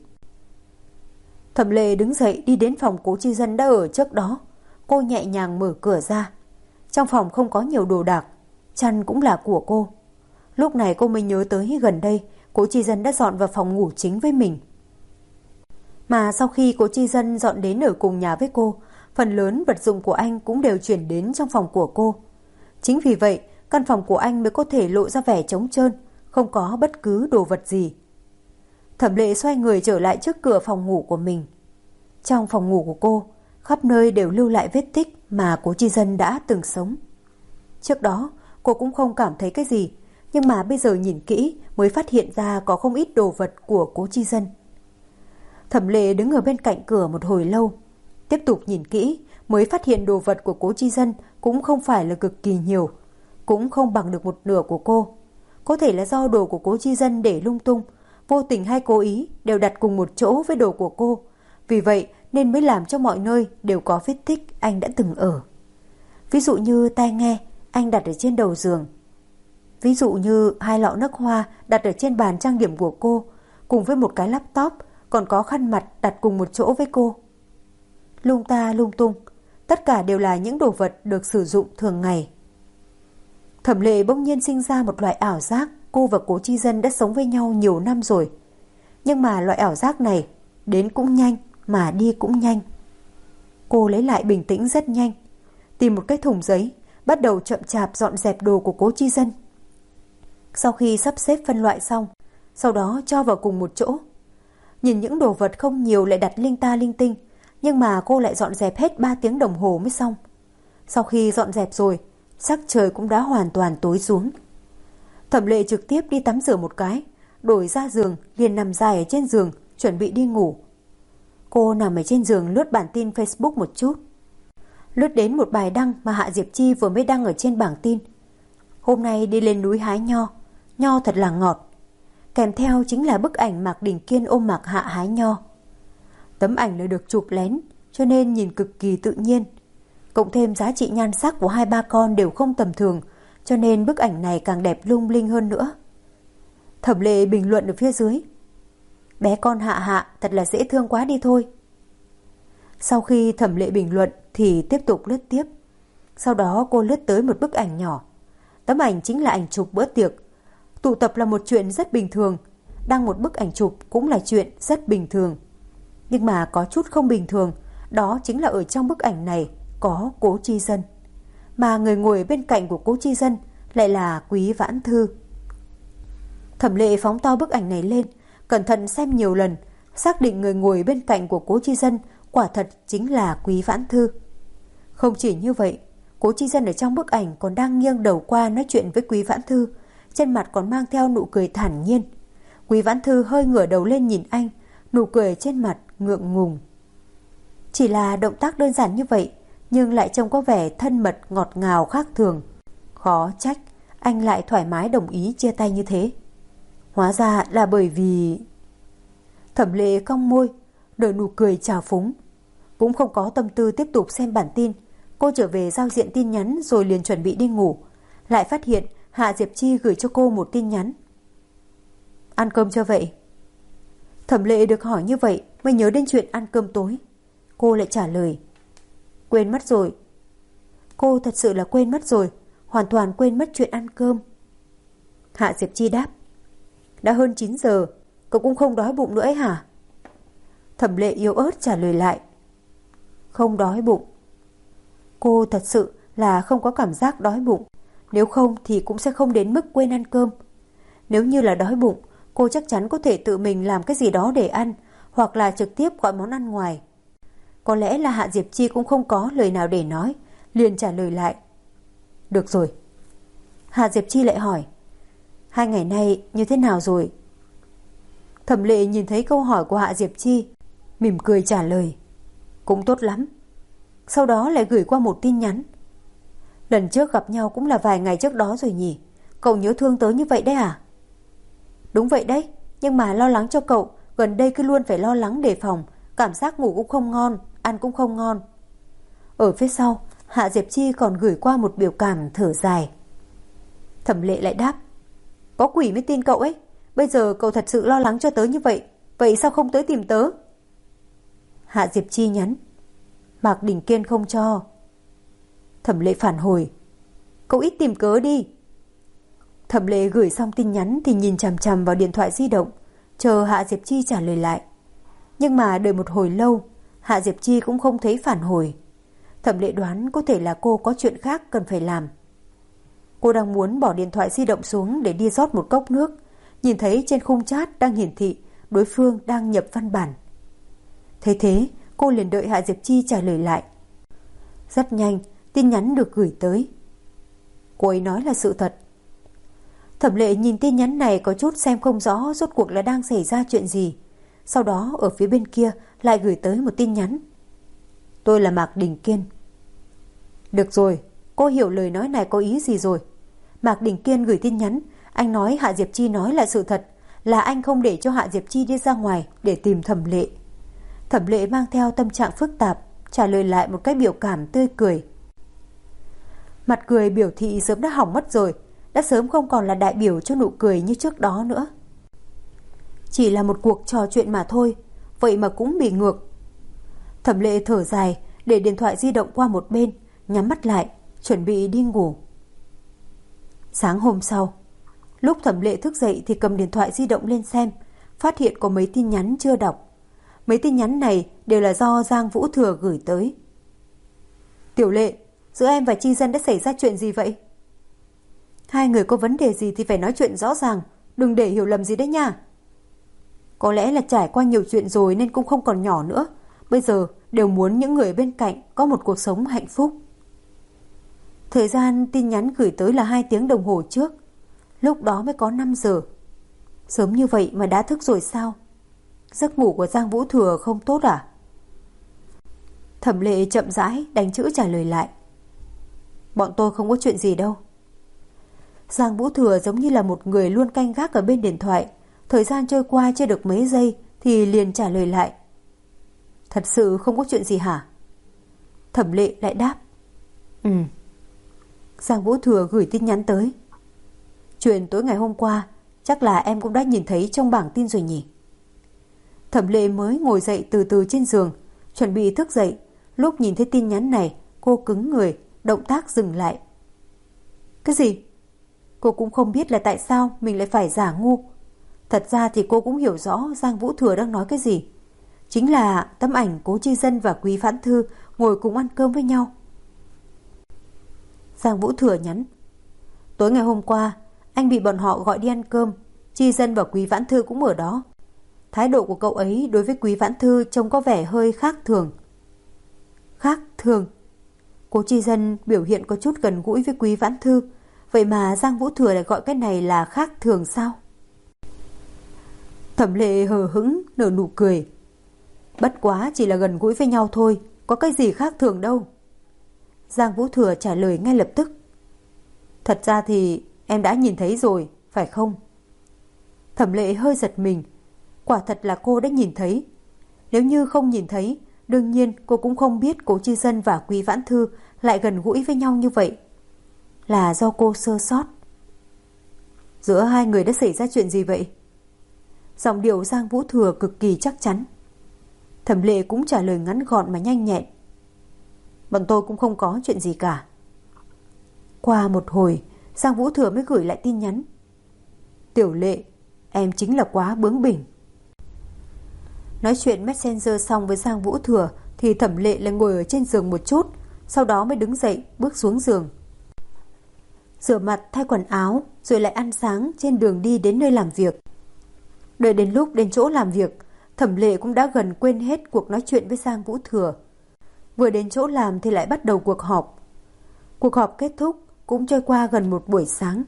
Thẩm Lệ đứng dậy đi đến phòng Cố Chi Dân đã ở trước đó. Cô nhẹ nhàng mở cửa ra. Trong phòng không có nhiều đồ đạc, chăn cũng là của cô. Lúc này cô mới nhớ tới gần đây Cố Chi Dân đã dọn vào phòng ngủ chính với mình. Mà sau khi Cố Chi Dân dọn đến ở cùng nhà với cô, phần lớn vật dụng của anh cũng đều chuyển đến trong phòng của cô. Chính vì vậy, căn phòng của anh mới có thể lộ ra vẻ trống trơn, không có bất cứ đồ vật gì. Thẩm Lệ xoay người trở lại trước cửa phòng ngủ của mình. Trong phòng ngủ của cô, khắp nơi đều lưu lại vết tích mà Cố Chi Dân đã từng sống. Trước đó, cô cũng không cảm thấy cái gì, nhưng mà bây giờ nhìn kỹ mới phát hiện ra có không ít đồ vật của Cố Chi Dân. Thẩm Lệ đứng ở bên cạnh cửa một hồi lâu, tiếp tục nhìn kỹ mới phát hiện đồ vật của Cố Chi Dân cũng không phải là cực kỳ nhiều, cũng không bằng được một nửa của cô. Có thể là do đồ của Cố Chi Dân để lung tung, vô tình hay cố ý đều đặt cùng một chỗ với đồ của cô. Vì vậy nên mới làm cho mọi nơi đều có vết tích anh đã từng ở. Ví dụ như tai nghe anh đặt ở trên đầu giường. Ví dụ như 2 lọ nước hoa đặt ở trên bàn trang điểm của cô, cùng với một cái laptop, còn có khăn mặt đặt cùng một chỗ với cô. Lung ta lung tung, tất cả đều là những đồ vật được sử dụng thường ngày. Thẩm Lệ bỗng nhiên sinh ra một loại ảo giác cô và Cố Chi Dân đã sống với nhau nhiều năm rồi. Nhưng mà loại ảo giác này đến cũng nhanh mà đi cũng nhanh. Cô lấy lại bình tĩnh rất nhanh, tìm một cái thùng giấy, bắt đầu chậm chạp dọn dẹp đồ của Cố Chi Dân. Sau khi sắp xếp phân loại xong, sau đó cho vào cùng một chỗ. Nhìn những đồ vật không nhiều lại đặt linh ta linh tinh, nhưng mà cô lại dọn dẹp hết 3 tiếng đồng hồ mới xong. Sau khi dọn dẹp rồi, sắc trời cũng đã hoàn toàn tối xuống. Thẩm Lệ trực tiếp đi tắm rửa một cái, đổi ra giường, liền nằm dài ở trên giường, chuẩn bị đi ngủ. Cô nằm ở trên giường lướt bản tin Facebook một chút. Lướt đến một bài đăng mà Hạ Diệp Chi vừa mới đăng ở trên bảng tin. Hôm nay đi lên núi hái nho, nho thật là ngọt. Kèm theo chính là bức ảnh Mạc Đình Kiên ôm Mạc Hạ hái nho. Tấm ảnh là được chụp lén, cho nên nhìn cực kỳ tự nhiên. Cộng thêm giá trị nhan sắc của hai ba con đều không tầm thường, cho nên bức ảnh này càng đẹp lung linh hơn nữa. Thẩm Lệ bình luận ở phía dưới: bé con Hạ Hạ thật là dễ thương quá đi thôi. Sau khi Thẩm Lệ bình luận thì tiếp tục lướt tiếp. Sau đó cô lướt tới một bức ảnh nhỏ. Tấm ảnh chính là ảnh chụp bữa tiệc. Tụ tập là một chuyện rất bình thường, đăng một bức ảnh chụp cũng là chuyện rất bình thường. Nhưng mà có chút không bình thường, đó chính là ở trong bức ảnh này có Cố Chi Dân, mà người ngồi bên cạnh của Cố Chi Dân lại là Quý Vãn Thư. Thẩm Lệ phóng to bức ảnh này lên, cẩn thận xem nhiều lần, xác định người ngồi bên cạnh của Cố Chi Dân quả thật chính là Quý Vãn Thư. Không chỉ như vậy, Cố Chi Dân ở trong bức ảnh còn đang nghiêng đầu qua nói chuyện với Quý Vãn Thư, trên mặt còn mang theo nụ cười thản nhiên. Quý Vãn Thư hơi ngửa đầu lên nhìn anh, nụ cười trên mặt ngượng ngùng. Chỉ là động tác đơn giản như vậy, nhưng lại trông có vẻ thân mật ngọt ngào khác thường. Khó trách anh lại thoải mái đồng ý chia tay như thế. Hóa ra là bởi vì... Thẩm Lệ cong môi, nở nụ cười trào phúng. Cũng không có tâm tư tiếp tục xem bản tin. Cô trở về giao diện tin nhắn rồi liền chuẩn bị đi ngủ. Lại phát hiện Hạ Diệp Chi gửi cho cô một tin nhắn. Ăn cơm chưa vậy? Thẩm Lệ được hỏi như vậy mới nhớ đến chuyện ăn cơm tối. Cô lại trả lời: quên mất rồi. Cô thật sự là quên mất rồi, hoàn toàn quên mất chuyện ăn cơm. Hạ Diệp Chi đáp: đã hơn 9 giờ, cậu cũng không đói bụng nữa ấy hả? Thẩm Lệ yếu ớt trả lời lại: không đói bụng. Cô thật sự là không có cảm giác đói bụng, nếu không thì cũng sẽ không đến mức quên ăn cơm. Nếu như là đói bụng, cô chắc chắn có thể tự mình làm cái gì đó để ăn, hoặc là trực tiếp gọi món ăn ngoài. Có lẽ là Hạ Diệp Chi cũng không có lời nào để nói, liền trả lời lại: được rồi. Hạ Diệp Chi lại hỏi: 2 ngày nay như thế nào rồi? Thẩm Lệ nhìn thấy câu hỏi của Hạ Diệp Chi, mỉm cười trả lời: cũng tốt lắm. Sau đó lại gửi qua một tin nhắn: lần trước gặp nhau cũng là vài ngày trước đó rồi nhỉ? Cậu nhớ thương tớ như vậy đấy à? Đúng vậy đấy, nhưng mà lo lắng cho cậu, gần đây cứ luôn phải lo lắng đề phòng, cảm giác ngủ cũng không ngon, ăn cũng không ngon. Ở phía sau, Hạ Diệp Chi còn gửi qua một biểu cảm thở dài. Thẩm Lệ lại đáp: có quỷ mới tin cậu ấy, bây giờ cậu thật sự lo lắng cho tớ như vậy, vậy sao không tới tìm tớ? Hạ Diệp Chi nhắn: Mạc Đình Kiên không cho. Thẩm Lệ phản hồi: cậu ít tìm cớ đi. Thẩm Lệ gửi xong tin nhắn thì nhìn chằm chằm vào điện thoại di động, chờ Hạ Diệp Chi trả lời lại. Nhưng mà đợi một hồi lâu, Hạ Diệp Chi cũng không thấy phản hồi. Thẩm Lệ đoán có thể là cô có chuyện khác cần phải làm. Cô đang muốn bỏ điện thoại di động xuống để đi rót một cốc nước, nhìn thấy trên khung chat đang hiển thị đối phương đang nhập văn bản. Thế thế, cô liền đợi Hạ Diệp Chi trả lời lại. Rất nhanh, tin nhắn được gửi tới. Cô ấy nói là sự thật. Thẩm Lệ nhìn tin nhắn này có chút xem không rõ rốt cuộc là đang xảy ra chuyện gì. Sau đó ở phía bên kia lại gửi tới một tin nhắn: tôi là Mạc Đình Kiên. Được rồi, cô hiểu lời nói này có ý gì rồi. Mạc Đình Kiên gửi tin nhắn, anh nói Hạ Diệp Chi nói là sự thật, là anh không để cho Hạ Diệp Chi đi ra ngoài để tìm Thẩm Lệ. Thẩm Lệ mang theo tâm trạng phức tạp, trả lời lại một cái biểu cảm tươi cười. Mặt cười biểu thị sớm đã hỏng mất rồi, đã sớm không còn là đại biểu cho nụ cười như trước đó nữa. Chỉ là một cuộc trò chuyện mà thôi, vậy mà cũng bị ngược. Thẩm Lệ thở dài, để điện thoại di động qua một bên, nhắm mắt lại, chuẩn bị đi ngủ. Sáng hôm sau, lúc Thẩm Lệ thức dậy thì cầm điện thoại di động lên xem, phát hiện có mấy tin nhắn chưa đọc. Mấy tin nhắn này đều là do Giang Vũ Thừa gửi tới. Tiểu Lệ, giữa em và Chi Dân đã xảy ra chuyện gì vậy? Hai người có vấn đề gì thì phải nói chuyện rõ ràng, đừng để hiểu lầm gì đấy nha. Có lẽ là trải qua nhiều chuyện rồi nên cũng không còn nhỏ nữa, bây giờ đều muốn những người bên cạnh có một cuộc sống hạnh phúc. Thời gian tin nhắn gửi tới là 2 tiếng đồng hồ trước, lúc đó mới có 5 giờ. Sớm như vậy mà đã thức rồi sao? Giấc ngủ của Giang Vũ Thừa không tốt à? Thẩm Lệ chậm rãi đánh chữ trả lời lại: bọn tôi không có chuyện gì đâu. Giang Vũ Thừa giống như là một người luôn canh gác ở bên điện thoại. Thời gian trôi qua chưa được mấy giây thì liền trả lời lại: Thật sự không có chuyện gì hả? Thẩm Lệ lại đáp. Giang Vũ Thừa gửi tin nhắn tới. Chuyện tối ngày hôm qua chắc là em cũng đã nhìn thấy trong bảng tin rồi nhỉ? Thẩm Lệ mới ngồi dậy từ từ trên giường, chuẩn bị thức dậy. Lúc nhìn thấy tin nhắn này, cô cứng người, động tác dừng lại. Cái gì? Cô cũng không biết là tại sao mình lại phải giả ngu. Thật ra thì cô cũng hiểu rõ Giang Vũ Thừa đang nói cái gì. Chính là tấm ảnh Cố Chi Dân và Quý Vãn Thư ngồi cùng ăn cơm với nhau. Giang Vũ Thừa nhắn. Tối ngày hôm qua, anh bị bọn họ gọi đi ăn cơm. Chi Dân và Quý Vãn Thư cũng ở đó. Thái độ của cậu ấy đối với Quý Vãn Thư trông có vẻ hơi khác thường. Khác thường? Cố Chi Dân biểu hiện có chút gần gũi với Quý Vãn Thư. Vậy mà Giang Vũ Thừa lại gọi cái này là khác thường sao? Thẩm Lệ hờ hững nở nụ cười. Bất quá chỉ là gần gũi với nhau thôi, có cái gì khác thường đâu. Giang Vũ Thừa trả lời ngay lập tức. Thật ra thì em đã nhìn thấy rồi, phải không? Thẩm Lệ hơi giật mình. Quả thật là cô đã nhìn thấy. Nếu như không nhìn thấy, đương nhiên cô cũng không biết Cố Chi Dân và Quý Vãn Thư lại gần gũi với nhau như vậy. Là do cô sơ sót. Giữa hai người đã xảy ra chuyện gì vậy? Giọng điệu Giang Vũ Thừa cực kỳ chắc chắn. Thẩm Lệ cũng trả lời ngắn gọn mà nhanh nhẹn. Bọn tôi cũng không có chuyện gì cả. Qua một hồi, Giang Vũ Thừa mới gửi lại tin nhắn. Tiểu Lệ, em chính là quá bướng bỉnh. Nói chuyện Messenger xong với Giang Vũ Thừa thì Thẩm Lệ lại ngồi ở trên giường một chút, sau đó mới đứng dậy bước xuống giường. Rửa mặt thay quần áo rồi lại ăn sáng trên đường đi đến nơi làm việc. Đợi đến lúc đến chỗ làm việc, Thẩm Lệ cũng đã gần quên hết cuộc nói chuyện với Giang Vũ Thừa. Vừa đến chỗ làm thì lại bắt đầu cuộc họp. Cuộc họp kết thúc cũng trôi qua gần một buổi sáng.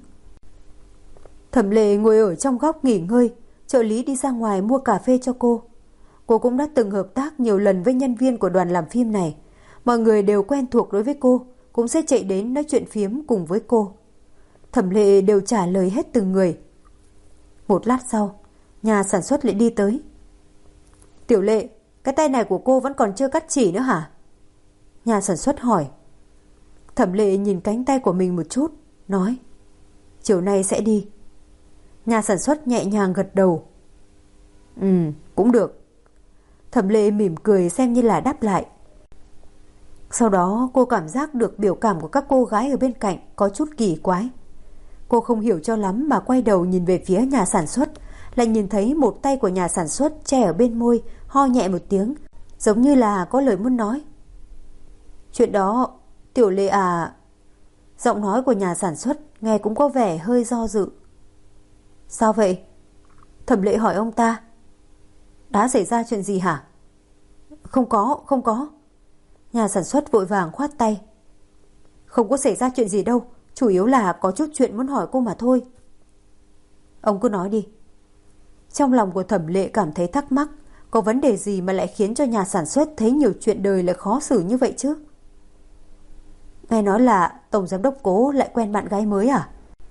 Thẩm Lệ ngồi ở trong góc nghỉ ngơi, trợ lý đi ra ngoài mua cà phê cho cô. Cô cũng đã từng hợp tác nhiều lần với nhân viên của đoàn làm phim này. Mọi người đều quen thuộc đối với cô, cũng sẽ chạy đến nói chuyện phiếm cùng với cô. Thẩm Lệ đều trả lời hết từng người. Một lát sau, nhà sản xuất lại đi tới. Tiểu Lệ, cái tay này của cô vẫn còn chưa cắt chỉ nữa hả? Nhà sản xuất hỏi. Thẩm Lệ nhìn cánh tay của mình một chút, nói. Chiều nay sẽ đi. Nhà sản xuất nhẹ nhàng gật đầu. Cũng được. Thẩm Lệ mỉm cười xem như là đáp lại. Sau đó cô cảm giác được biểu cảm của các cô gái ở bên cạnh có chút kỳ quái. Cô không hiểu cho lắm mà quay đầu nhìn về phía nhà sản xuất, lại nhìn thấy một tay của nhà sản xuất che ở bên môi, ho nhẹ một tiếng, giống như là có lời muốn nói. Chuyện đó, Tiểu Lệ à... Giọng nói của nhà sản xuất nghe cũng có vẻ hơi do dự. Sao vậy? Thẩm Lệ hỏi ông ta. Đã xảy ra chuyện gì hả? Không có. Nhà sản xuất vội vàng khoát tay. Không có xảy ra chuyện gì đâu, chủ yếu là có chút chuyện muốn hỏi cô mà thôi. Ông cứ nói đi. Trong lòng của Thẩm Lệ cảm thấy thắc mắc, có vấn đề gì mà lại khiến cho nhà sản xuất thấy nhiều chuyện đời lại khó xử như vậy chứ? Nghe nói là tổng giám đốc Cố lại quen bạn gái mới à?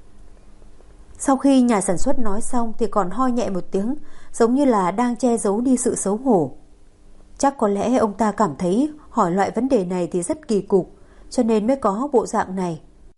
Sau khi nhà sản xuất nói xong thì còn ho nhẹ một tiếng, giống như là đang che giấu đi sự xấu hổ. Chắc có lẽ ông ta cảm thấy hỏi loại vấn đề này thì rất kỳ cục, cho nên mới có bộ dạng này.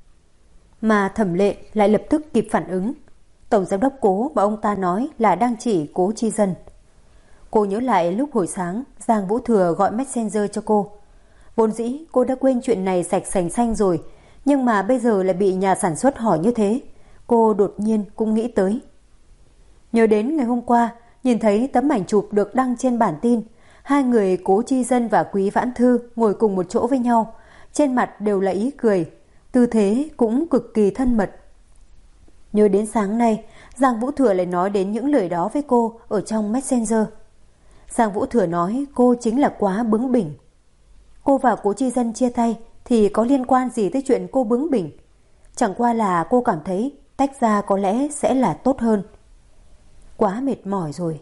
Mà Thẩm Lệ lại lập tức kịp phản ứng. Tổng giám đốc Cố mà ông ta nói là đang chỉ Cố Chi Dân. Cô nhớ lại lúc hồi sáng Giang Vũ Thừa gọi Messenger cho cô. Vốn dĩ cô đã quên chuyện này sạch sành xanh rồi, nhưng mà bây giờ lại bị nhà sản xuất hỏi như thế. Cô đột nhiên cũng nghĩ tới. Nhớ đến ngày hôm qua, nhìn thấy tấm ảnh chụp được đăng trên bản tin. Hai người Cố Chi Dân và Quý Vãn Thư ngồi cùng một chỗ với nhau. Trên mặt đều là ý cười, tư thế cũng cực kỳ thân mật. Nhớ đến sáng nay, Giang Vũ Thừa lại nói đến những lời đó với cô ở trong Messenger. Giang Vũ Thừa nói cô chính là quá bướng bỉnh. Cô và Cố Chi Dân chia tay thì có liên quan gì tới chuyện cô bướng bỉnh? Chẳng qua là cô cảm thấy tách ra có lẽ sẽ là tốt hơn. Quá mệt mỏi rồi.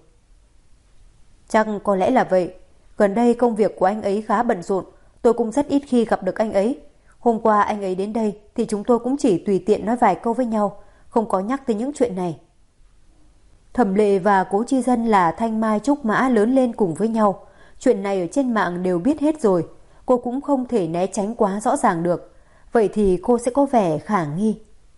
Chắc có lẽ là vậy. Gần đây công việc của anh ấy khá bận rộn, tôi cũng rất ít khi gặp được anh ấy. Hôm qua anh ấy đến đây thì chúng tôi cũng chỉ tùy tiện nói vài câu với nhau, không có nhắc tới những chuyện này. Thẩm Lệ và Cố Chi Dân là thanh mai trúc mã lớn lên cùng với nhau. Chuyện này ở trên mạng đều biết hết rồi, cô cũng không thể né tránh quá rõ ràng được. Vậy thì cô sẽ có vẻ khả nghi.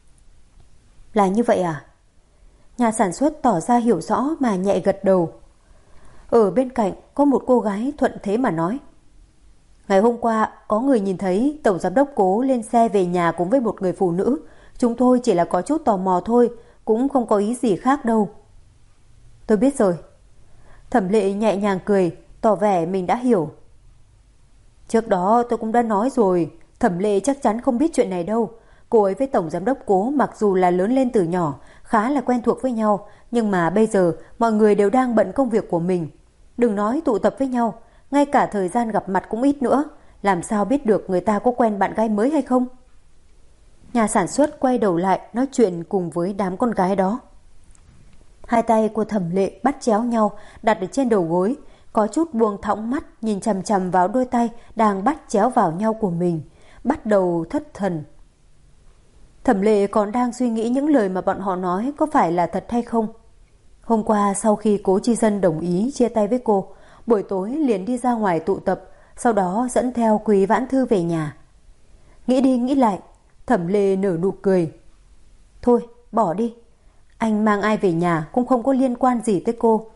Là như vậy à? Nhà sản xuất tỏ ra hiểu rõ mà nhẹ gật đầu. Ở bên cạnh có một cô gái thuận thế mà nói. Ngày hôm qua có người nhìn thấy tổng giám đốc Cố lên xe về nhà cùng với một người phụ nữ. Chúng tôi chỉ là có chút tò mò thôi, cũng không có ý gì khác đâu. Tôi biết rồi. Thẩm Lệ nhẹ nhàng cười, tỏ vẻ mình đã hiểu. Trước đó tôi cũng đã nói rồi, Thẩm Lệ chắc chắn không biết chuyện này đâu. Cô ấy với tổng giám đốc Cố mặc dù là lớn lên từ nhỏ, khá là quen thuộc với nhau, nhưng mà bây giờ mọi người đều đang bận công việc của mình. Đừng nói tụ tập với nhau, ngay cả thời gian gặp mặt cũng ít nữa, làm sao biết được người ta có quen bạn gái mới hay không? Nhà sản xuất quay đầu lại nói chuyện cùng với đám con gái đó. Hai tay của Thẩm Lệ bắt chéo nhau, đặt ở trên đầu gối, có chút buông thõng mắt nhìn chằm chằm vào đôi tay đang bắt chéo vào nhau của mình, bắt đầu thất thần. Thẩm Lệ còn đang suy nghĩ những lời mà bọn họ nói có phải là thật hay không. Hôm qua sau khi Cố Chi Dân đồng ý chia tay với cô, buổi tối liền đi ra ngoài tụ tập, sau đó dẫn theo Quý Vãn Thư về nhà. Nghĩ đi nghĩ lại, Thẩm Lệ nở nụ cười. Thôi, bỏ đi. Anh mang ai về nhà cũng không có liên quan gì tới cô.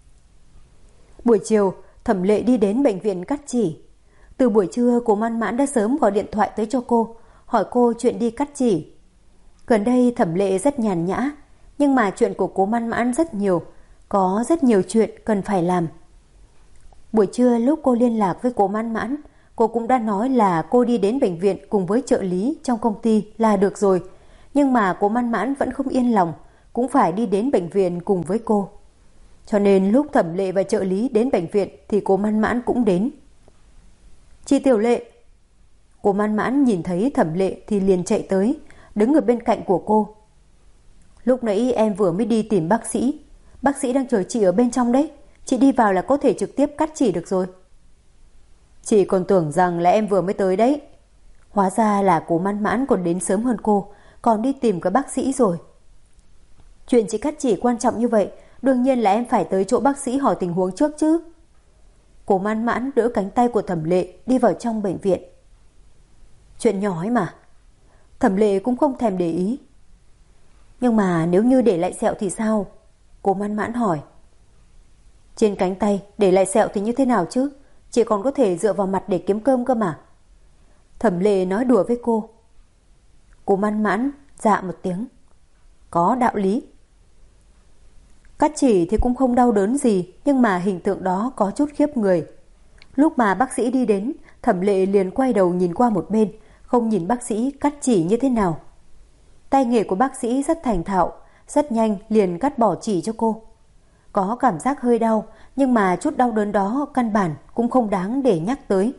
Buổi chiều, Thẩm Lệ đi đến bệnh viện cắt chỉ. Từ buổi trưa, Cố Man Mãn đã sớm gọi điện thoại tới cho cô, hỏi cô chuyện đi cắt chỉ. Gần đây Thẩm Lệ rất nhàn nhã, nhưng mà chuyện của Cố Man Mãn rất nhiều, có rất nhiều chuyện cần phải làm. Buổi trưa lúc cô liên lạc với Cố Man Mãn, cô cũng đã nói là cô đi đến bệnh viện cùng với trợ lý trong công ty là được rồi. Nhưng mà Cố Man Mãn vẫn không yên lòng, cũng phải đi đến bệnh viện cùng với cô. Cho nên lúc Thẩm Lệ và trợ lý đến bệnh viện thì Cố Man Mãn cũng đến. Chị Tiểu Lệ. Cố Man Mãn nhìn thấy Thẩm Lệ thì liền chạy tới, đứng ở bên cạnh của cô. Lúc nãy em vừa mới đi tìm bác sĩ đang chờ chị ở bên trong đấy. Chị đi vào là có thể trực tiếp cắt chỉ được rồi. Chị còn tưởng rằng là em vừa mới tới đấy. Hóa ra là Cố Man Mãn còn đến sớm hơn cô, còn đi tìm cả bác sĩ rồi. Chuyện chị cắt chỉ quan trọng như vậy, đương nhiên là em phải tới chỗ bác sĩ hỏi tình huống trước chứ. Cố Man Mãn đỡ cánh tay của Thẩm Lệ đi vào trong bệnh viện. Chuyện nhỏ ấy mà. Thẩm Lệ cũng không thèm để ý. Nhưng mà nếu như để lại sẹo thì sao? Cố Man Mãn hỏi. Trên cánh tay để lại sẹo thì như thế nào chứ? Chị còn có thể dựa vào mặt để kiếm cơm cơ mà. Thẩm Lệ nói đùa với cô. Cố Man Mãn dạ một tiếng. Có đạo lý. Cắt chỉ thì cũng không đau đớn gì, nhưng mà hình tượng đó có chút khiếp người. Lúc mà bác sĩ đi đến, Thẩm Lệ liền quay đầu nhìn qua một bên, không nhìn bác sĩ cắt chỉ như thế nào. Tay nghề của bác sĩ rất thành thạo, rất nhanh liền cắt bỏ chỉ cho cô. Có cảm giác hơi đau, nhưng mà chút đau đớn đó căn bản cũng không đáng để nhắc tới.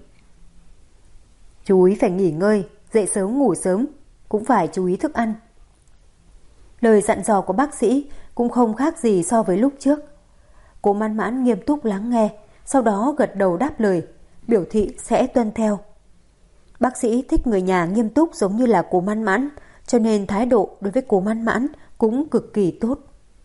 Chú ý phải nghỉ ngơi, dậy sớm ngủ sớm, cũng phải chú ý thức ăn. Lời dặn dò của bác sĩ cũng không khác gì so với lúc trước. Cố Man Mãn nghiêm túc lắng nghe, sau đó gật đầu đáp lời, biểu thị sẽ tuân theo. Bác sĩ thích người nhà nghiêm túc giống như là Cố Man Mãn, cho nên thái độ đối với Cố Man Mãn cũng cực kỳ tốt.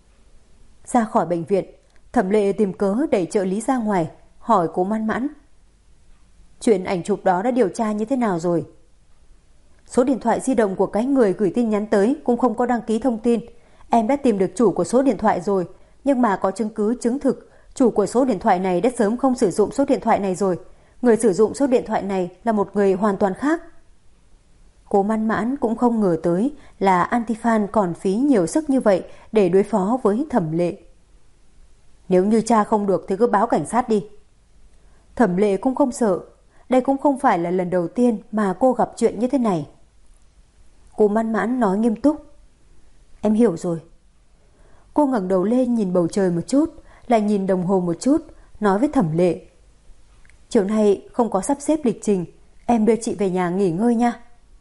Ra khỏi bệnh viện, Thẩm Lệ tìm cớ đẩy trợ lý ra ngoài, hỏi Cố Man Mãn. Chuyện ảnh chụp đó đã điều tra như thế nào rồi? Số điện thoại di động của cái người gửi tin nhắn tới cũng không có đăng ký thông tin. Em đã tìm được chủ của số điện thoại rồi, nhưng mà có chứng cứ chứng thực chủ của số điện thoại này đã sớm không sử dụng số điện thoại này rồi. Người sử dụng số điện thoại này là một người hoàn toàn khác. Cố Man Mãn cũng không ngờ tới là Antifan còn phí nhiều sức như vậy để đối phó với Thẩm Lệ. Nếu như tra không được thì cứ báo cảnh sát đi. Thẩm Lệ cũng không sợ. Đây cũng không phải là lần đầu tiên mà cô gặp chuyện như thế này. Cố Man Mãn nói nghiêm túc. Em hiểu rồi. Cô ngẩng đầu lên nhìn bầu trời một chút, lại nhìn đồng hồ một chút, nói với Thẩm Lệ. Chiều nay không có sắp xếp lịch trình, em đưa chị về nhà nghỉ ngơi nha.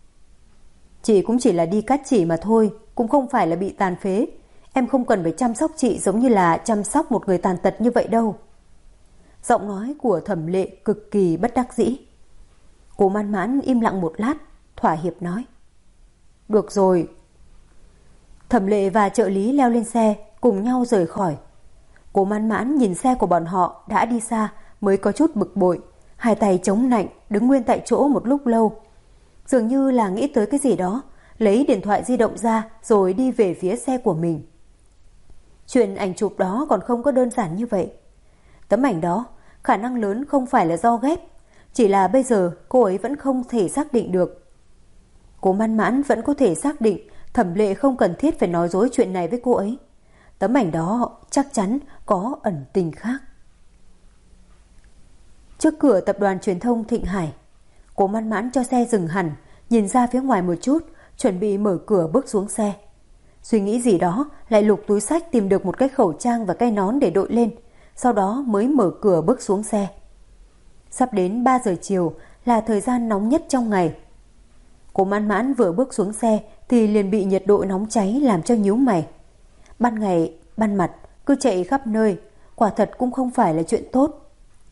Chị cũng chỉ là đi cắt chỉ mà thôi, cũng không phải là bị tàn phế. Em không cần phải chăm sóc chị giống như là chăm sóc một người tàn tật như vậy đâu. Giọng nói của Thẩm Lệ cực kỳ bất đắc dĩ. Cố Man Mãn im lặng một lát, thỏa hiệp nói. Được rồi. Thẩm Lệ và trợ lý leo lên xe, cùng nhau rời khỏi. Cố Man Mãn nhìn xe của bọn họ đã đi xa, mới có chút bực bội, hai tay chống nạnh đứng nguyên tại chỗ một lúc lâu. Dường như là nghĩ tới cái gì đó, lấy điện thoại di động ra rồi đi về phía xe của mình. Chuyện ảnh chụp đó còn không có đơn giản như vậy. Tấm ảnh đó khả năng lớn không phải là do ghép, chỉ là bây giờ cô ấy vẫn không thể xác định được. Cố Man Mãn vẫn có thể xác định Thẩm Lệ không cần thiết phải nói dối chuyện này với cô ấy. Tấm ảnh đó chắc chắn có ẩn tình khác. Trước cửa tập đoàn truyền thông Thịnh Hải, Cố Man Mãn cho xe dừng hẳn, nhìn ra phía ngoài một chút, chuẩn bị mở cửa bước xuống xe. Suy nghĩ gì đó, lại lục túi xách tìm được một cái khẩu trang và cái nón để đội lên, sau đó mới mở cửa bước xuống xe. Sắp đến 3 giờ chiều là thời gian nóng nhất trong ngày. Cố Man Mãn vừa bước xuống xe thì liền bị nhiệt độ nóng cháy làm cho nhíu mày. Ban ngày, ban mặt, cứ chạy khắp nơi, quả thật cũng không phải là chuyện tốt.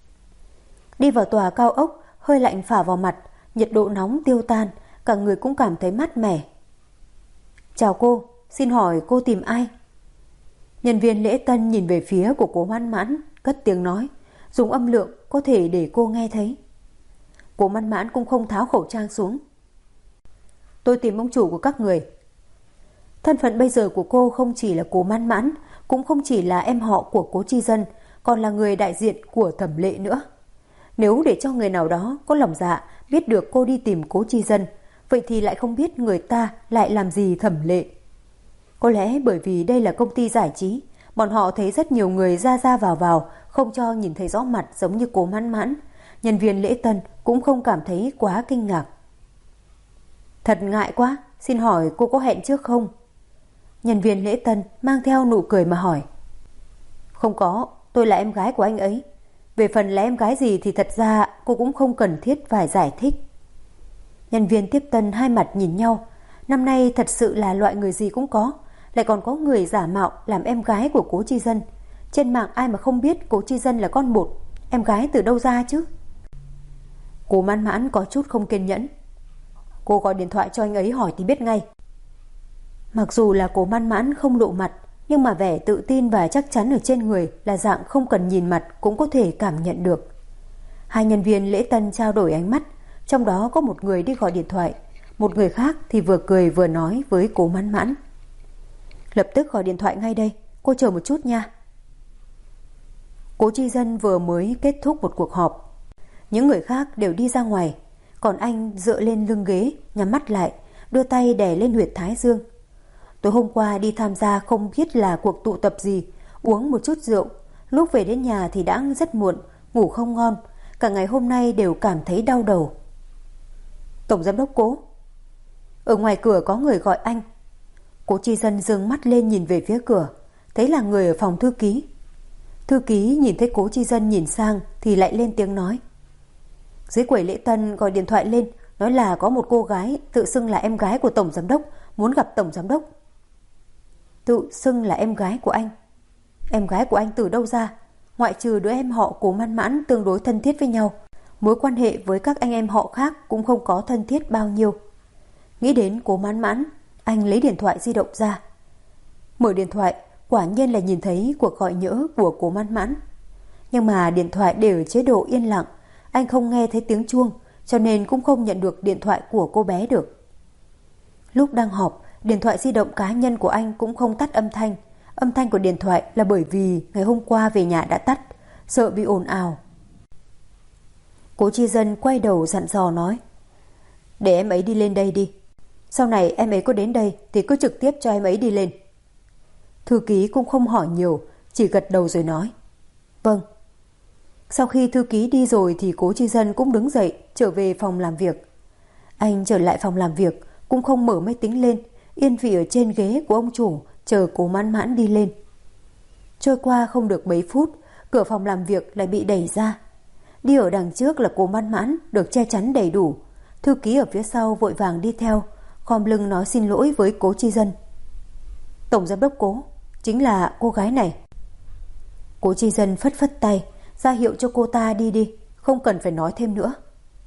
Đi vào tòa cao ốc, hơi lạnh phả vào mặt, nhiệt độ nóng tiêu tan, cả người cũng cảm thấy mát mẻ. Chào cô, xin hỏi cô tìm ai? Nhân viên lễ tân nhìn về phía của Cố Man Mãn, cất tiếng nói, dùng âm lượng có thể để cô nghe thấy. Cố Man Mãn cũng không tháo khẩu trang xuống. Tôi tìm ông chủ của các người. Thân phận bây giờ của cô không chỉ là Cố Man Mãn, cũng không chỉ là em họ của Cố Chi Dân, còn là người đại diện của Thẩm Lệ nữa. Nếu để cho người nào đó có lòng dạ biết được cô đi tìm Cố Chi Dân, vậy thì lại không biết người ta lại làm gì Thẩm Lệ. Có lẽ bởi vì đây là công ty giải trí, bọn họ thấy rất nhiều người ra ra vào, không cho nhìn thấy rõ mặt giống như Cố Man Mãn. Nhân viên lễ tân cũng không cảm thấy quá kinh ngạc. Thật ngại quá, xin hỏi cô có hẹn trước không? Nhân viên lễ tân mang theo nụ cười mà hỏi. Không có, tôi là em gái của anh ấy. Về phần là em gái gì thì thật ra cô cũng không cần thiết phải giải thích. Nhân viên tiếp tân hai mặt nhìn nhau. Năm nay thật sự là loại người gì cũng có, lại còn có người giả mạo làm em gái của Cố Chi Dân. Trên mạng ai mà không biết Cố Chi Dân là con bột, em gái từ đâu ra chứ? Cố Man Mãn có chút không kiên nhẫn. Cô gọi điện thoại cho anh ấy hỏi thì biết ngay. Mặc dù là Cố Man Mãn không lộ mặt, nhưng mà vẻ tự tin và chắc chắn ở trên người là dạng không cần nhìn mặt cũng có thể cảm nhận được. Hai nhân viên lễ tân trao đổi ánh mắt, trong đó có một người đi gọi điện thoại, một người khác thì vừa cười vừa nói với Cố Man Mãn. Lập tức gọi điện thoại ngay đây, cô chờ một chút nha. Cố Chi Dân vừa mới kết thúc một cuộc họp. Những người khác đều đi ra ngoài, còn anh dựa lên lưng ghế, nhắm mắt lại, đưa tay đè lên huyệt thái dương. Tối hôm qua đi tham gia không biết là cuộc tụ tập gì, uống một chút rượu, lúc về đến nhà thì đã rất muộn, ngủ không ngon, cả ngày hôm nay đều cảm thấy đau đầu. Tổng giám đốc Cố. Ở ngoài cửa có người gọi anh. Cố Chi Dân giương mắt lên nhìn về phía cửa, thấy là người ở phòng thư ký. Thư ký nhìn thấy Cố Chi Dân nhìn sang thì lại lên tiếng nói. Dưới quầy lễ tân gọi điện thoại lên, nói là có một cô gái tự xưng là em gái của tổng giám đốc, muốn gặp tổng giám đốc. Tự xưng là em gái của anh? Em gái của anh từ đâu ra? Ngoại trừ đứa em họ Cố Man Mãn tương đối thân thiết với nhau, mối quan hệ với các anh em họ khác cũng không có thân thiết bao nhiêu. Nghĩ đến Cố Man Mãn, anh lấy điện thoại di động ra. Mở điện thoại, quả nhiên là nhìn thấy cuộc gọi nhỡ của Cố Man Mãn. Nhưng mà điện thoại đều ở chế độ yên lặng, anh không nghe thấy tiếng chuông, cho nên cũng không nhận được điện thoại của cô bé được. Lúc đang họp, điện thoại di động cá nhân của anh cũng không tắt âm thanh. Âm thanh của điện thoại là bởi vì ngày hôm qua về nhà đã tắt, sợ bị ồn ào. Cố Chi Dân quay đầu dặn dò nói. Để em ấy đi lên đây đi. Sau này em ấy có đến đây thì cứ trực tiếp cho em ấy đi lên. Thư ký cũng không hỏi nhiều, chỉ gật đầu rồi nói. Vâng. Sau khi thư ký đi rồi thì Cố Chi Dân cũng đứng dậy trở về phòng làm việc. Anh trở lại phòng làm việc cũng không mở máy tính lên, yên vị ở trên ghế của ông chủ chờ Cố Man Mãn đi lên. Trôi qua không được mấy phút, cửa phòng làm việc lại bị đẩy ra. Đi ở đằng trước là Cố Man Mãn được che chắn đầy đủ. Thư ký ở phía sau vội vàng đi theo, khom lưng nói xin lỗi với Cố Chi Dân. Tổng giám đốc Cố, chính là cô gái này. Cố Chi Dân phất phất tay, ra hiệu cho cô ta đi đi, không cần phải nói thêm nữa.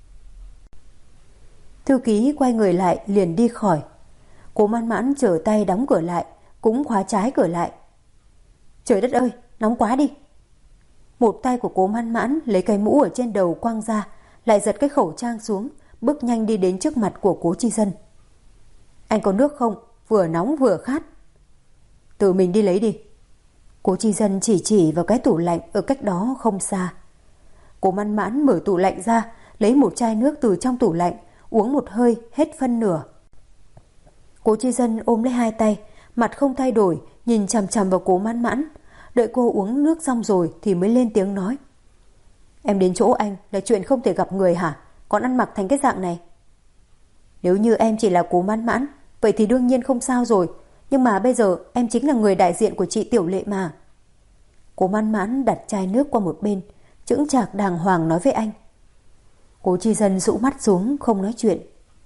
Thư ký quay người lại liền đi khỏi. Cố Man Mãn trở tay đóng cửa lại, cũng khóa trái cửa lại. Trời đất ơi, nóng quá đi. Một tay của Cố Mãn Mãn lấy cái mũ ở trên đầu quăng ra, lại giật cái khẩu trang xuống, bước nhanh đi đến trước mặt của Cố Chi Dân. Anh có nước không? Vừa nóng vừa khát. Tự mình đi lấy đi. Cố Chi Dân chỉ vào cái tủ lạnh ở cách đó không xa. Cố Mãn Mãn mở tủ lạnh ra, lấy một chai nước từ trong tủ lạnh, uống một hơi hết phân nửa. Cố Chi Dân ôm lấy hai tay, mặt không thay đổi, nhìn chằm chằm vào Cố Mãn Mãn. Đợi cô uống nước xong rồi thì mới lên tiếng nói. Em đến chỗ anh là chuyện không thể gặp người hả? Còn ăn mặc thành cái dạng này. Nếu như em chỉ là Cố Mãn Mãn, vậy thì đương nhiên không sao rồi. Nhưng mà bây giờ em chính là người đại diện của chị Tiểu Lệ mà. Cố Mãn Mãn đặt chai nước qua một bên, chững chạc đàng hoàng nói với anh. Cố Chi Dân rũ mắt xuống không nói chuyện.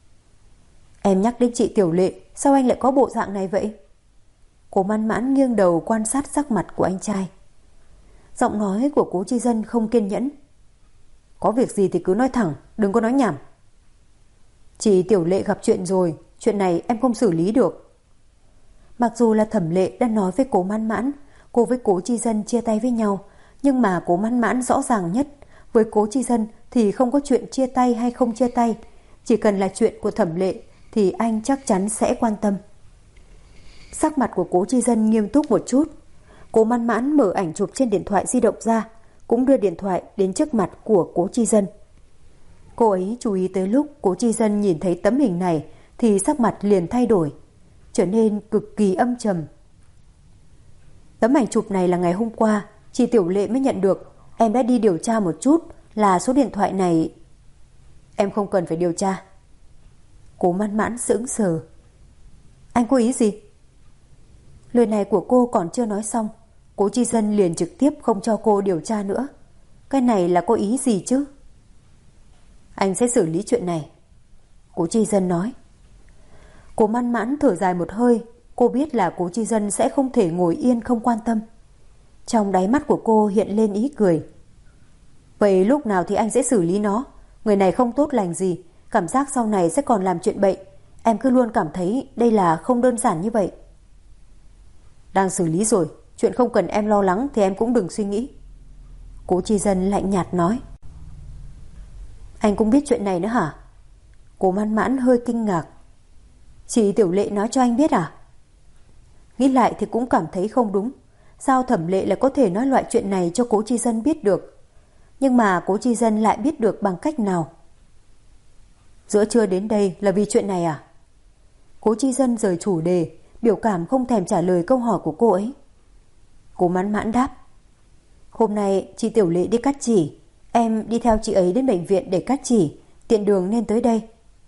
Em nhắc đến chị Tiểu Lệ, sao anh lại có bộ dạng này vậy? Cố Mãn Mãn nghiêng đầu quan sát sắc mặt của anh trai. Giọng nói của Cố Chi Dân không kiên nhẫn. Có việc gì thì cứ nói thẳng, đừng có nói nhảm. Chị Tiểu Lệ gặp chuyện rồi, chuyện này em không xử lý được. Mặc dù là Thẩm Lệ đã nói với Cố Mãn Mãn, cô với Cố Chi Dân chia tay với nhau, nhưng mà Cố Mãn Mãn rõ ràng nhất, với Cố Chi Dân thì không có chuyện chia tay hay không chia tay, chỉ cần là chuyện của Thẩm Lệ thì anh chắc chắn sẽ quan tâm. Sắc mặt của Cố Chi Dân nghiêm túc một chút. Cố Mãn Mãn mở ảnh chụp trên điện thoại di động ra, cũng đưa điện thoại đến trước mặt của Cố Chi Dân. Cô ấy chú ý tới lúc Cố Chi Dân nhìn thấy tấm hình này thì sắc mặt liền thay đổi, trở nên cực kỳ âm trầm. Tấm ảnh chụp này là ngày hôm qua chị Tiểu Lệ mới nhận được. Em đã đi điều tra một chút, là số điện thoại này. Em không cần phải điều tra. Cố Mãn Mãn sững sờ. Anh có ý gì? Lời này của cô còn chưa nói xong, Cố Chi Dân liền trực tiếp không cho cô điều tra nữa. Cái này là có ý gì chứ? Anh sẽ xử lý chuyện này, Cố Chi Dân nói. Cố Mãn Mãn thở dài một hơi. Cô biết là Cố Chi Dân sẽ không thể ngồi yên không quan tâm. Trong đáy mắt của cô hiện lên ý cười. Vậy lúc nào thì anh sẽ xử lý nó? Người này không tốt lành gì, cảm giác sau này sẽ còn làm chuyện bậy. Em cứ luôn cảm thấy đây là không đơn giản như vậy. Đang xử lý rồi, chuyện không cần em lo lắng thì em cũng đừng suy nghĩ, Cố Chi Dân lạnh nhạt nói. Anh cũng biết chuyện này nữa hả? Cố Mãn Mãn hơi kinh ngạc. Chị Tiểu Lệ nói cho anh biết à? Nghĩ lại thì cũng cảm thấy không đúng. Sao Thẩm Lệ lại có thể nói loại chuyện này cho Cố Chi Dân biết được? Nhưng mà Cố Chi Dân lại biết được bằng cách nào? Giữa trưa đến đây là vì chuyện này à? Cố Chi Dân rời chủ đề, biểu cảm không thèm trả lời câu hỏi của cô ấy. Cố Mãn Mãn đáp. Hôm nay chị Tiểu Lệ đi cắt chỉ, em đi theo chị ấy đến bệnh viện để cắt chỉ, tiện đường nên tới đây.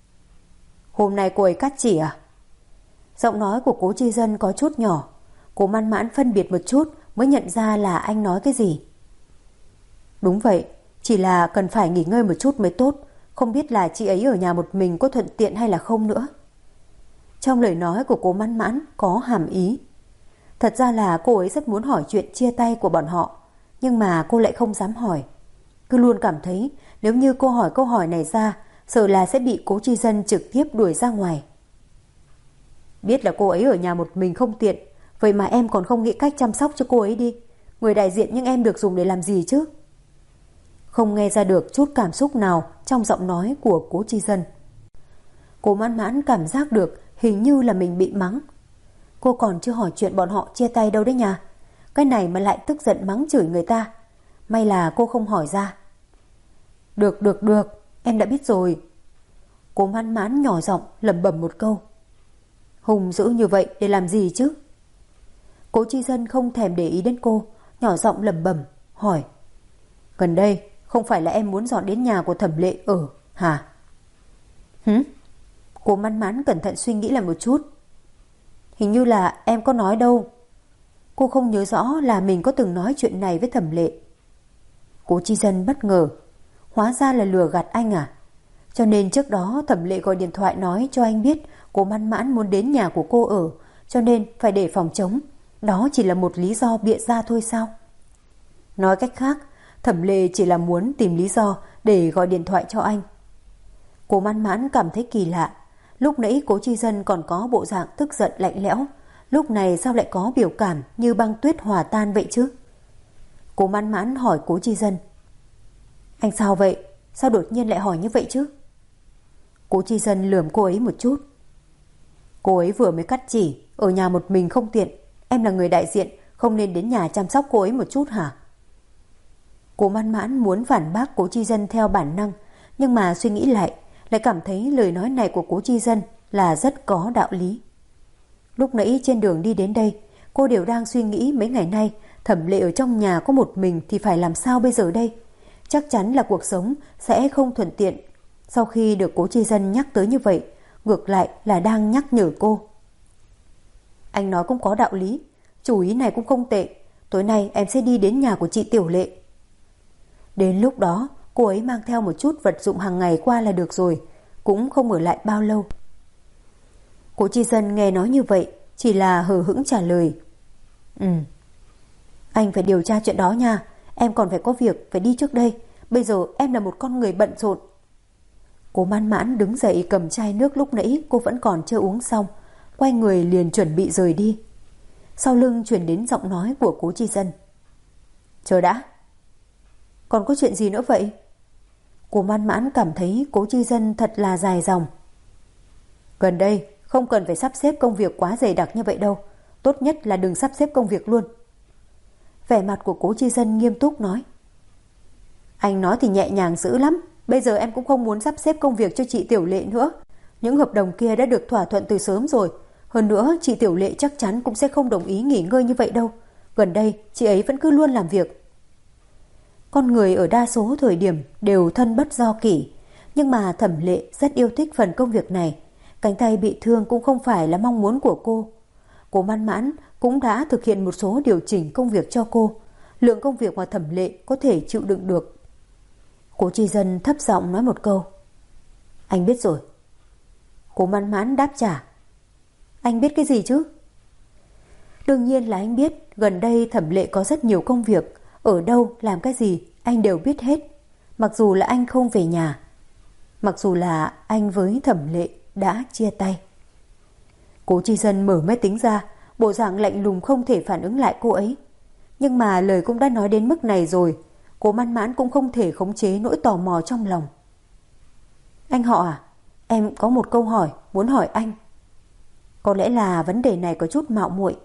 Hôm nay cô ấy cắt chỉ à? Giọng nói của Cố Chi Dân có chút nhỏ. Cố Mãn Mãn phân biệt một chút mới nhận ra là anh nói cái gì. Đúng vậy, chỉ là cần phải nghỉ ngơi một chút mới tốt. Không biết là chị ấy ở nhà một mình có thuận tiện hay là không nữa. Trong lời nói của Cố Mãn Mãn có hàm ý. Thật ra là cô ấy rất muốn hỏi chuyện chia tay của bọn họ, nhưng mà cô lại không dám hỏi. Cứ luôn cảm thấy nếu như cô hỏi câu hỏi này ra, sợ là sẽ bị Cố Chi Dân trực tiếp đuổi ra ngoài. Biết là cô ấy ở nhà một mình không tiện, vậy mà em còn không nghĩ cách chăm sóc cho cô ấy đi. Người đại diện nhưng em được dùng để làm gì chứ? Không nghe ra được chút cảm xúc nào trong giọng nói của Cố Chi Dân. Cố Mãn Mãn cảm giác được hình như là mình bị mắng. Cô còn chưa hỏi chuyện bọn họ chia tay đâu đấy nha. Cái này mà lại tức giận mắng chửi người ta. May là cô không hỏi ra. Được, em đã biết rồi. Cố Mãn Mãn nhỏ giọng lẩm bẩm một câu. Hùng dữ như vậy để làm gì chứ? Cố Chi Dân không thèm để ý đến cô, nhỏ giọng lẩm bẩm hỏi. Gần đây không phải là em muốn dọn đến nhà của Thẩm Lệ ở hả? Cố Mãn Mãn cẩn thận suy nghĩ lại một chút. Hình như là em có nói đâu. Cô không nhớ rõ là mình có từng nói chuyện này với Thẩm Lệ. Cố Chi Dân bất ngờ. Hóa ra là lừa gạt anh à? Cho nên trước đó Thẩm Lệ gọi điện thoại nói cho anh biết Cố Mãn Mãn muốn đến nhà của cô ở, cho nên phải để phòng trống. Đó chỉ là một lý do bịa ra thôi sao? Nói cách khác, Thẩm Lệ chỉ là muốn tìm lý do để gọi điện thoại cho anh. Cố Mãn Mãn cảm thấy kỳ lạ. Lúc nãy Cố Chi Dân còn có bộ dạng tức giận lạnh lẽo, lúc này sao lại có biểu cảm như băng tuyết hòa tan vậy chứ? Cố Mãn Mãn hỏi Cố Chi Dân. Anh sao vậy? Sao đột nhiên lại hỏi như vậy chứ? Cố Chi Dân lườm cô ấy một chút. Cô ấy vừa mới cắt chỉ, ở nhà một mình không tiện. Em là người đại diện, không nên đến nhà chăm sóc cô ấy một chút hả? Cố Mãn Mãn muốn phản bác Cố Chi Dân theo bản năng, nhưng mà suy nghĩ lại cảm thấy lời nói này của Cố Chi Dân là rất có đạo lý. Lúc nãy trên đường đi đến đây, cô đều đang suy nghĩ mấy ngày nay Thẩm Lệ ở trong nhà có một mình thì phải làm sao bây giờ đây? Chắc chắn là cuộc sống sẽ không thuận tiện. Sau khi được Cố Chi Dân nhắc tới như vậy, ngược lại là đang nhắc nhở cô. Anh nói cũng có đạo lý, chủ ý này cũng không tệ. Tối nay em sẽ đi đến nhà của chị Tiểu Lệ. Đến lúc đó, cô ấy mang theo một chút vật dụng hàng ngày qua là được rồi, cũng không ở lại bao lâu. Cố Chi Dân nghe nói như vậy, chỉ là hờ hững trả lời. Anh phải điều tra chuyện đó nha, em còn phải có việc, phải đi trước đây. Bây giờ em là một con người bận rộn. Cố Mãn Mãn đứng dậy cầm chai nước lúc nãy cô vẫn còn chưa uống xong, quay người liền chuẩn bị rời đi. Sau lưng truyền đến giọng nói của Cố Chi Dân. Chờ đã. Còn có chuyện gì nữa vậy? Cố Mãn Mãn cảm thấy Cố Chi Dân thật là dài dòng. Gần đây không cần phải sắp xếp công việc quá dày đặc như vậy đâu, tốt nhất là đừng sắp xếp công việc luôn. Vẻ mặt của Cố Chi Dân nghiêm túc nói. Anh nói thì nhẹ nhàng dữ lắm, bây giờ em cũng không muốn sắp xếp công việc cho chị Tiểu Lệ nữa. Những hợp đồng kia đã được thỏa thuận từ sớm rồi, hơn nữa chị Tiểu Lệ chắc chắn cũng sẽ không đồng ý nghỉ ngơi như vậy đâu. Gần đây chị ấy vẫn cứ luôn làm việc. Con người ở đa số thời điểm đều thân bất do kỷ, nhưng mà Thẩm Lệ rất yêu thích phần công việc này. Cánh tay bị thương cũng không phải là mong muốn của cô. Cố Mãn Mãn cũng đã thực hiện một số điều chỉnh công việc cho cô, lượng công việc mà Thẩm Lệ có thể chịu đựng được. Cố Chi Dân thấp giọng nói một câu. Anh biết rồi. Cố Mãn Mãn đáp trả. Anh biết cái gì chứ? Đương nhiên là anh biết, gần đây Thẩm Lệ có rất nhiều công việc, ở đâu làm cái gì anh đều biết hết. Mặc dù là anh không về nhà, mặc dù là anh với Thẩm Lệ đã chia tay. Cố Chi Dân mở máy tính ra, bộ dạng lạnh lùng không thể phản ứng lại cô ấy. Nhưng mà lời cũng đã nói đến mức này rồi, Cố Mãn Mãn cũng không thể khống chế nỗi tò mò trong lòng. Anh họ à, em có một câu hỏi muốn hỏi anh. Có lẽ là vấn đề này có chút mạo muội.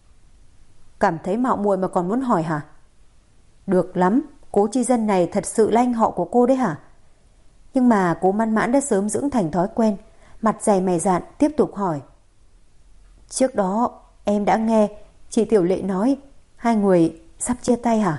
Cảm thấy mạo muội mà còn muốn hỏi hả? Được lắm, Cố Chi Dân này thật sự là anh họ của cô đấy hả? Nhưng mà Cố Mãn Mãn đã sớm dưỡng thành thói quen, mặt dày mày dạn tiếp tục hỏi. Trước đó em đã nghe chị Tiểu Lệ nói hai người sắp chia tay hả?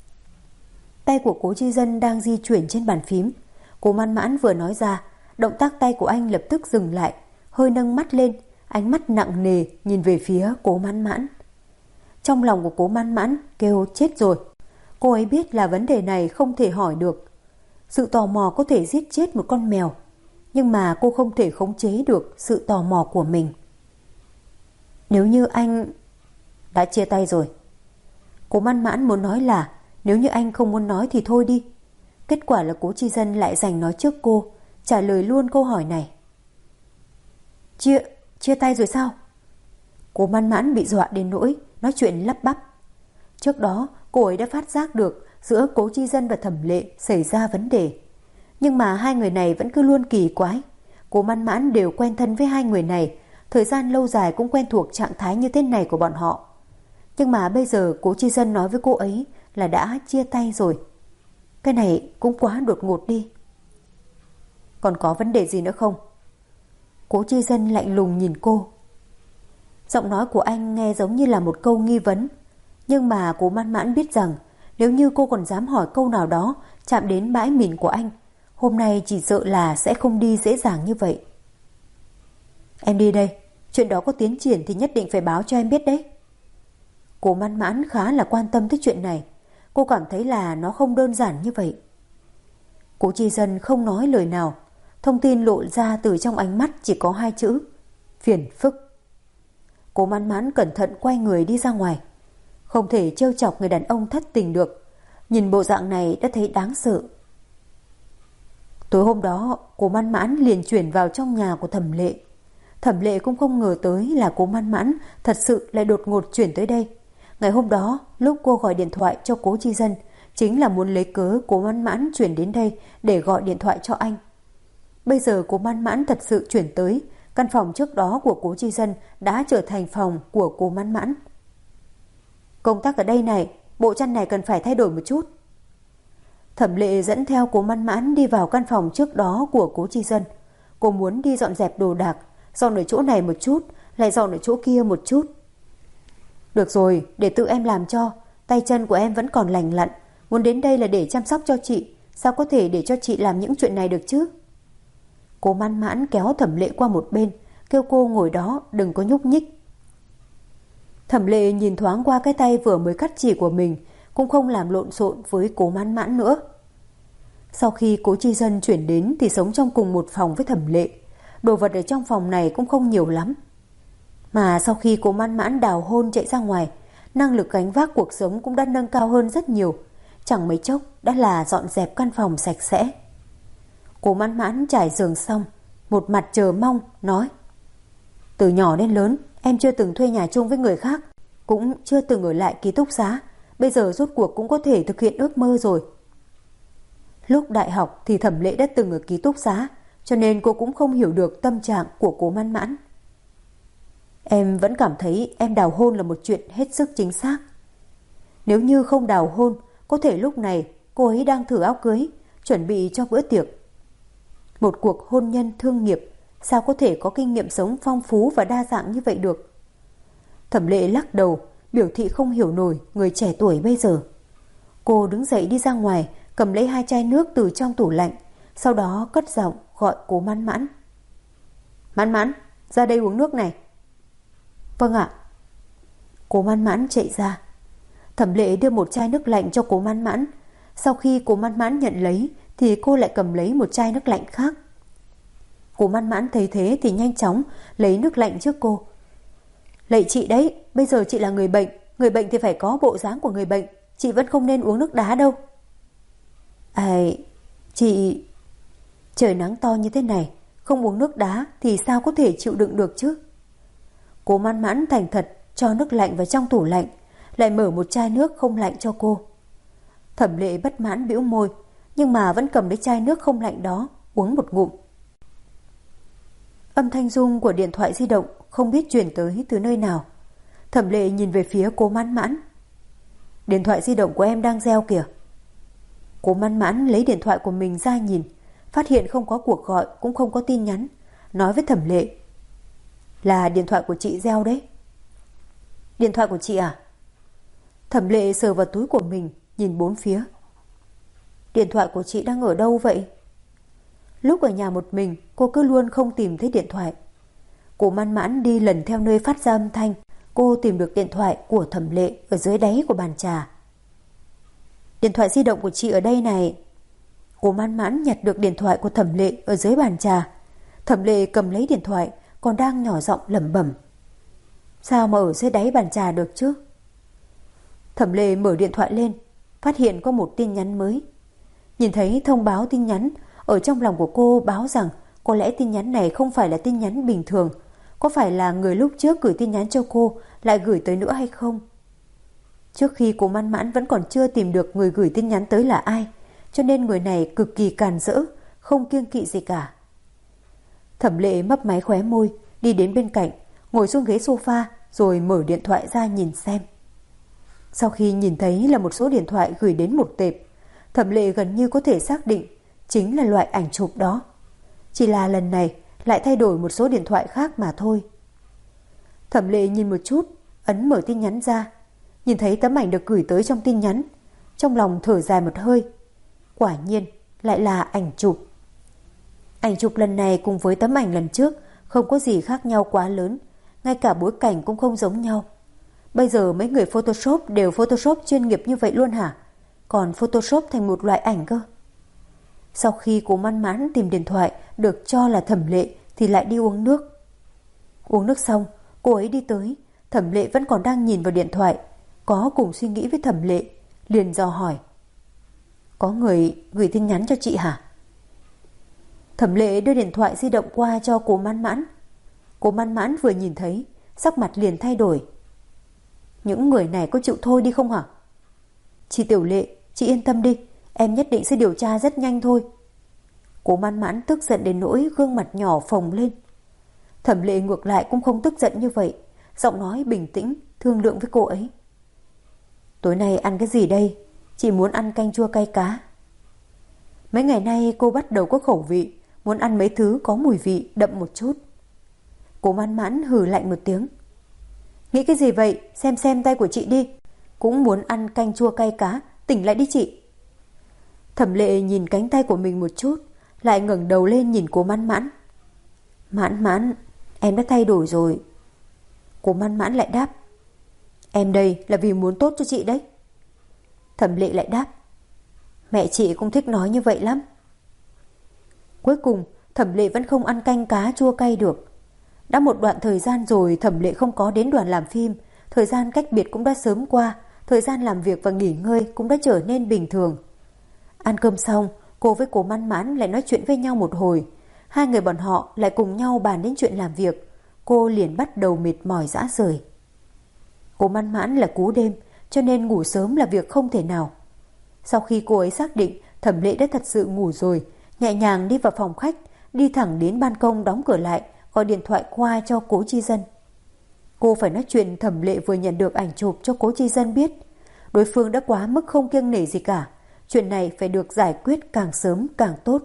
Tay của Cố Chi Dân đang di chuyển trên bàn phím. Cố Mãn Mãn vừa nói ra, động tác tay của anh lập tức dừng lại, hơi nâng mắt lên, ánh mắt nặng nề nhìn về phía Cố Mãn Mãn. Trong lòng của Cố Mãn Mãn kêu chết rồi. Cô ấy biết là vấn đề này không thể hỏi được. Sự tò mò có thể giết chết một con mèo, nhưng mà cô không thể khống chế được sự tò mò của mình. Nếu như anh đã chia tay rồi. Cố Mãn Mãn muốn nói là nếu như anh không muốn nói thì thôi đi. Kết quả là Cố Chi Dân lại giành nói trước cô, trả lời luôn câu hỏi này. Chia tay rồi sao? Cố Mãn Mãn bị dọa đến nỗi nói chuyện lắp bắp. Trước đó cô ấy đã phát giác được giữa Cố Chi Dân và Thẩm Lệ xảy ra vấn đề, nhưng mà hai người này vẫn cứ luôn kỳ quái. Cố Mãn Mãn đều quen thân với hai người này, thời gian lâu dài cũng quen thuộc trạng thái như thế này của bọn họ. Nhưng mà bây giờ Cố Chi Dân nói với cô ấy là đã chia tay rồi. Cái này cũng quá đột ngột đi. Còn có vấn đề gì nữa không? Cố Chi Dân lạnh lùng nhìn cô. Giọng nói của anh nghe giống như là một câu nghi vấn, nhưng mà Cố Mãn Mãn biết rằng nếu như cô còn dám hỏi câu nào đó chạm đến bãi mìn của anh, hôm nay chỉ sợ là sẽ không đi dễ dàng như vậy. Em đi đây, chuyện đó có tiến triển thì nhất định phải báo cho em biết đấy. Cố Mãn Mãn khá là quan tâm tới chuyện này. Cô cảm thấy là nó không đơn giản như vậy. Cố Chi Dân không nói lời nào. Thông tin lộ ra từ trong ánh mắt chỉ có hai chữ: phiền phức. Cố Mãn Mãn cẩn thận quay người đi ra ngoài. Không thể trêu chọc người đàn ông thất tình được. Nhìn bộ dạng này đã thấy đáng sợ. Tối hôm đó Cố Mãn Mãn liền chuyển vào trong nhà của Thẩm Lệ. Thẩm Lệ cũng không ngờ tới là Cố Mãn Mãn thật sự lại đột ngột chuyển tới đây. Ngày hôm đó, lúc cô gọi điện thoại cho Cố Chi Dân, chính là muốn lấy cớ Cố Mãn Mãn chuyển đến đây để gọi điện thoại cho anh. Bây giờ Cố Mãn Mãn thật sự chuyển tới, căn phòng trước đó của Cố Chi Dân đã trở thành phòng của Cố Mãn Mãn. Công tác ở đây này, bộ chăn này cần phải thay đổi một chút. Thẩm Lệ dẫn theo Cố Mãn Mãn đi vào căn phòng trước đó của Cố Chi Dân. Cô muốn đi dọn dẹp đồ đạc, dọn ở chỗ này một chút, lại dọn ở chỗ kia một chút. Được rồi, để tự em làm cho, tay chân của em vẫn còn lành lặn, muốn đến đây là để chăm sóc cho chị, sao có thể để cho chị làm những chuyện này được chứ? Cố Mãn Mãn kéo Thẩm Lệ qua một bên, kêu cô ngồi đó đừng có nhúc nhích. Thẩm Lệ nhìn thoáng qua cái tay vừa mới cắt chỉ của mình, cũng không làm lộn xộn với Cố Mãn Mãn nữa. Sau khi Cố Chi Dân chuyển đến thì sống trong cùng một phòng với Thẩm Lệ, đồ vật ở trong phòng này cũng không nhiều lắm. Mà sau khi Cố Mãn Mãn đào hôn chạy ra ngoài, năng lực gánh vác cuộc sống cũng đã nâng cao hơn rất nhiều, chẳng mấy chốc đã là dọn dẹp căn phòng sạch sẽ. Cố Mãn Mãn trải giường xong, một mặt chờ mong nói: từ nhỏ đến lớn em chưa từng thuê nhà chung với người khác, cũng chưa từng ở lại ký túc xá, bây giờ rốt cuộc cũng có thể thực hiện ước mơ rồi. Lúc đại học thì Thẩm Lệ đã từng ở ký túc xá, cho nên cô cũng không hiểu được tâm trạng của Cố Mãn Mãn. Em vẫn cảm thấy em đào hôn là một chuyện hết sức chính xác. Nếu như không đào hôn, có thể lúc này cô ấy đang thử áo cưới, chuẩn bị cho bữa tiệc. Một cuộc hôn nhân thương nghiệp, sao có thể có kinh nghiệm sống phong phú và đa dạng như vậy được? Thẩm Lệ lắc đầu, biểu thị không hiểu nổi người trẻ tuổi bây giờ. Cô đứng dậy đi ra ngoài, cầm lấy 2 chai nước từ trong tủ lạnh, sau đó cất giọng gọi Cố Mãn Mãn. Mãn Mãn, ra đây uống nước này. Vâng ạ. Cố Mãn Mãn chạy ra. Thẩm Lệ đưa một chai nước lạnh cho Cố Mãn Mãn. Sau khi Cố Mãn Mãn nhận lấy thì cô lại cầm lấy một chai nước lạnh khác. Cố Mãn Mãn thấy thế thì nhanh chóng lấy nước lạnh trước cô. Lạy chị đấy, bây giờ chị là người bệnh thì phải có bộ dáng của người bệnh, chị vẫn không nên uống nước đá đâu. Chị... Trời nắng to như thế này, không uống nước đá thì sao có thể chịu đựng được chứ? Cố Mãn Mãn thành thật cho nước lạnh vào trong tủ lạnh, lại mở một chai nước không lạnh cho cô. Thẩm Lệ bất mãn bĩu môi, nhưng mà vẫn cầm lấy chai nước không lạnh đó uống một ngụm. Âm thanh rung của điện thoại di động không biết truyền tới từ nơi nào. Thẩm Lệ nhìn về phía Cố Mãn Mãn. Điện thoại di động của em đang reo kìa. Cố Mãn Mãn lấy điện thoại của mình ra nhìn, phát hiện không có cuộc gọi cũng không có tin nhắn, nói với Thẩm Lệ: là điện thoại của chị reo đấy. Điện thoại của chị à? Thẩm Lệ sờ vào túi của mình, nhìn bốn phía. Điện thoại của chị đang ở đâu vậy? Lúc ở nhà một mình, cô cứ luôn không tìm thấy điện thoại. Cố Mãn Mãn đi lần theo nơi phát ra âm thanh, cô tìm được điện thoại của Thẩm Lệ ở dưới đáy của bàn trà. Điện thoại di động của chị ở đây này. Cố Mãn Mãn nhặt được điện thoại của Thẩm Lệ ở dưới bàn trà. Thẩm Lệ cầm lấy điện thoại, còn đang nhỏ giọng lẩm bẩm: sao mà ở dưới đáy bàn trà được chứ? Thẩm Lệ mở điện thoại lên, phát hiện có một tin nhắn mới. Nhìn thấy thông báo tin nhắn, ở trong lòng của cô báo rằng có lẽ tin nhắn này không phải là tin nhắn bình thường. Có phải là người lúc trước gửi tin nhắn cho cô lại gửi tới nữa hay không? Trước khi Cố Mãn Mãn vẫn còn chưa tìm được người gửi tin nhắn tới là ai, cho nên người này cực kỳ càn rỡ, không kiêng kỵ gì cả. Thẩm Lệ mấp máy khóe môi, đi đến bên cạnh, ngồi xuống ghế sofa rồi mở điện thoại ra nhìn xem. Sau khi nhìn thấy là một số điện thoại gửi đến một tệp, Thẩm Lệ gần như có thể xác định chính là loại ảnh chụp đó. Chỉ là lần này lại thay đổi một số điện thoại khác mà thôi. Thẩm Lệ nhìn một chút, ấn mở tin nhắn ra, nhìn thấy tấm ảnh được gửi tới trong tin nhắn, trong lòng thở dài một hơi. Quả nhiên lại là ảnh chụp. Ảnh chụp lần này cùng với tấm ảnh lần trước không có gì khác nhau quá lớn, ngay cả bối cảnh cũng không giống nhau. Bây giờ mấy người Photoshop đều Photoshop chuyên nghiệp như vậy luôn hả? Còn Photoshop thành một loại ảnh cơ. Sau khi Cố Mãn Mãn tìm điện thoại được cho là Thẩm Lệ thì lại đi uống nước. Uống nước xong, cô ấy đi tới, Thẩm Lệ vẫn còn đang nhìn vào điện thoại, có cùng suy nghĩ với Thẩm Lệ, liền dò hỏi: có người gửi tin nhắn cho chị hả? Thẩm Lệ đưa điện thoại di động qua cho Cố Mãn Mãn. Cố Mãn Mãn vừa nhìn thấy, sắc mặt liền thay đổi. những người này có chịu thôi đi không hả? Chị Tiểu Lệ, chị yên tâm đi, em nhất định sẽ điều tra rất nhanh thôi. Cố Man Mãn tức giận đến nỗi gương mặt nhỏ phồng lên. Thẩm Lệ ngược lại cũng không tức giận như vậy, giọng nói bình tĩnh, thương lượng với cô ấy. Tối nay ăn cái gì đây? Chị muốn ăn canh chua cay cá. Mấy ngày nay cô bắt đầu có khẩu vị, muốn ăn mấy thứ có mùi vị đậm một chút. Cố Man Mãn hừ lạnh một tiếng. Nghĩ cái gì vậy? Xem tay của chị đi. Cũng muốn ăn canh chua cay cá, tỉnh lại đi chị. Thẩm Lệ nhìn cánh tay của mình một chút, lại ngẩng đầu lên nhìn Cố Man Mãn. Mãn Mãn, em đã thay đổi rồi. Cố Man Mãn lại đáp. Em đây là vì muốn tốt cho chị đấy. Thẩm Lệ lại đáp. Mẹ chị cũng thích nói như vậy lắm. Cuối cùng Thẩm Lệ vẫn không ăn canh cá chua cay được. Đã một đoạn thời gian rồi Thẩm Lệ không có đến đoàn làm phim, thời gian cách biệt cũng đã sớm qua, thời gian làm việc và nghỉ ngơi cũng đã trở nên bình thường. Ăn cơm xong, cô với Cố Man Mãn lại nói chuyện với nhau một hồi. Hai người bọn họ lại cùng nhau bàn đến chuyện làm việc. Cô liền bắt đầu mệt mỏi rã rời. Cố Man Mãn là cú đêm, cho nên ngủ sớm là việc không thể nào. Sau khi cô ấy xác định Thẩm Lệ đã thật sự ngủ rồi, nhẹ nhàng đi vào phòng khách, đi thẳng đến ban công đóng cửa lại, gọi điện thoại qua cho Cố Chi Dân. Cô phải nói chuyện Thẩm Lệ vừa nhận được ảnh chụp cho Cố Chi Dân biết. Đối phương đã quá mức không kiêng nể gì cả. Chuyện này phải được giải quyết càng sớm càng tốt.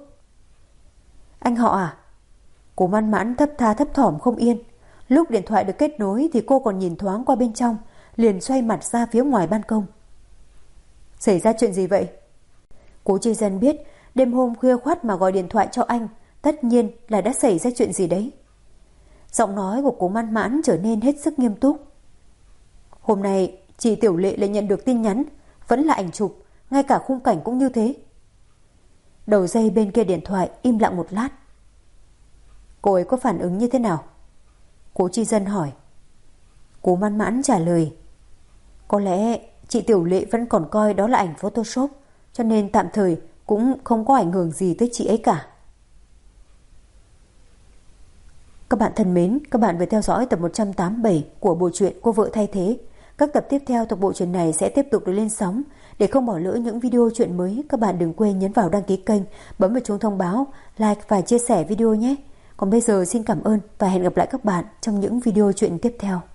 Anh họ à? Cố Man Mãn thấp tha thấp thỏm không yên. Lúc điện thoại được kết nối thì cô còn nhìn thoáng qua bên trong, liền xoay mặt ra phía ngoài ban công. Xảy ra chuyện gì vậy? Cố Chi Dân biết đêm hôm khuya khoắt mà gọi điện thoại cho anh, tất nhiên là đã xảy ra chuyện gì đấy. Giọng nói của Cố Man Mãn trở nên hết sức nghiêm túc. Hôm nay chị Tiểu Lệ lại nhận được tin nhắn, vẫn là ảnh chụp, ngay cả khung cảnh cũng như thế. Đầu dây bên kia điện thoại im lặng một lát. Cô ấy có phản ứng như thế nào? Cố Chi Dân hỏi. Cố Man Mãn trả lời. Có lẽ chị Tiểu Lệ vẫn còn coi đó là ảnh Photoshop, cho nên tạm thời cũng không có ảnh hưởng gì tới chị ấy cả. Các bạn thân mến, các bạn vừa theo dõi tập 187 của bộ truyện Cô Vợ Thay Thế. Các tập tiếp theo thuộc bộ truyện này sẽ tiếp tục được lên sóng. Để không bỏ lỡ những video truyện mới, các bạn đừng quên nhấn vào đăng ký kênh, bấm vào chuông thông báo, like và chia sẻ video nhé. Còn bây giờ xin cảm ơn và hẹn gặp lại các bạn trong những video truyện tiếp theo.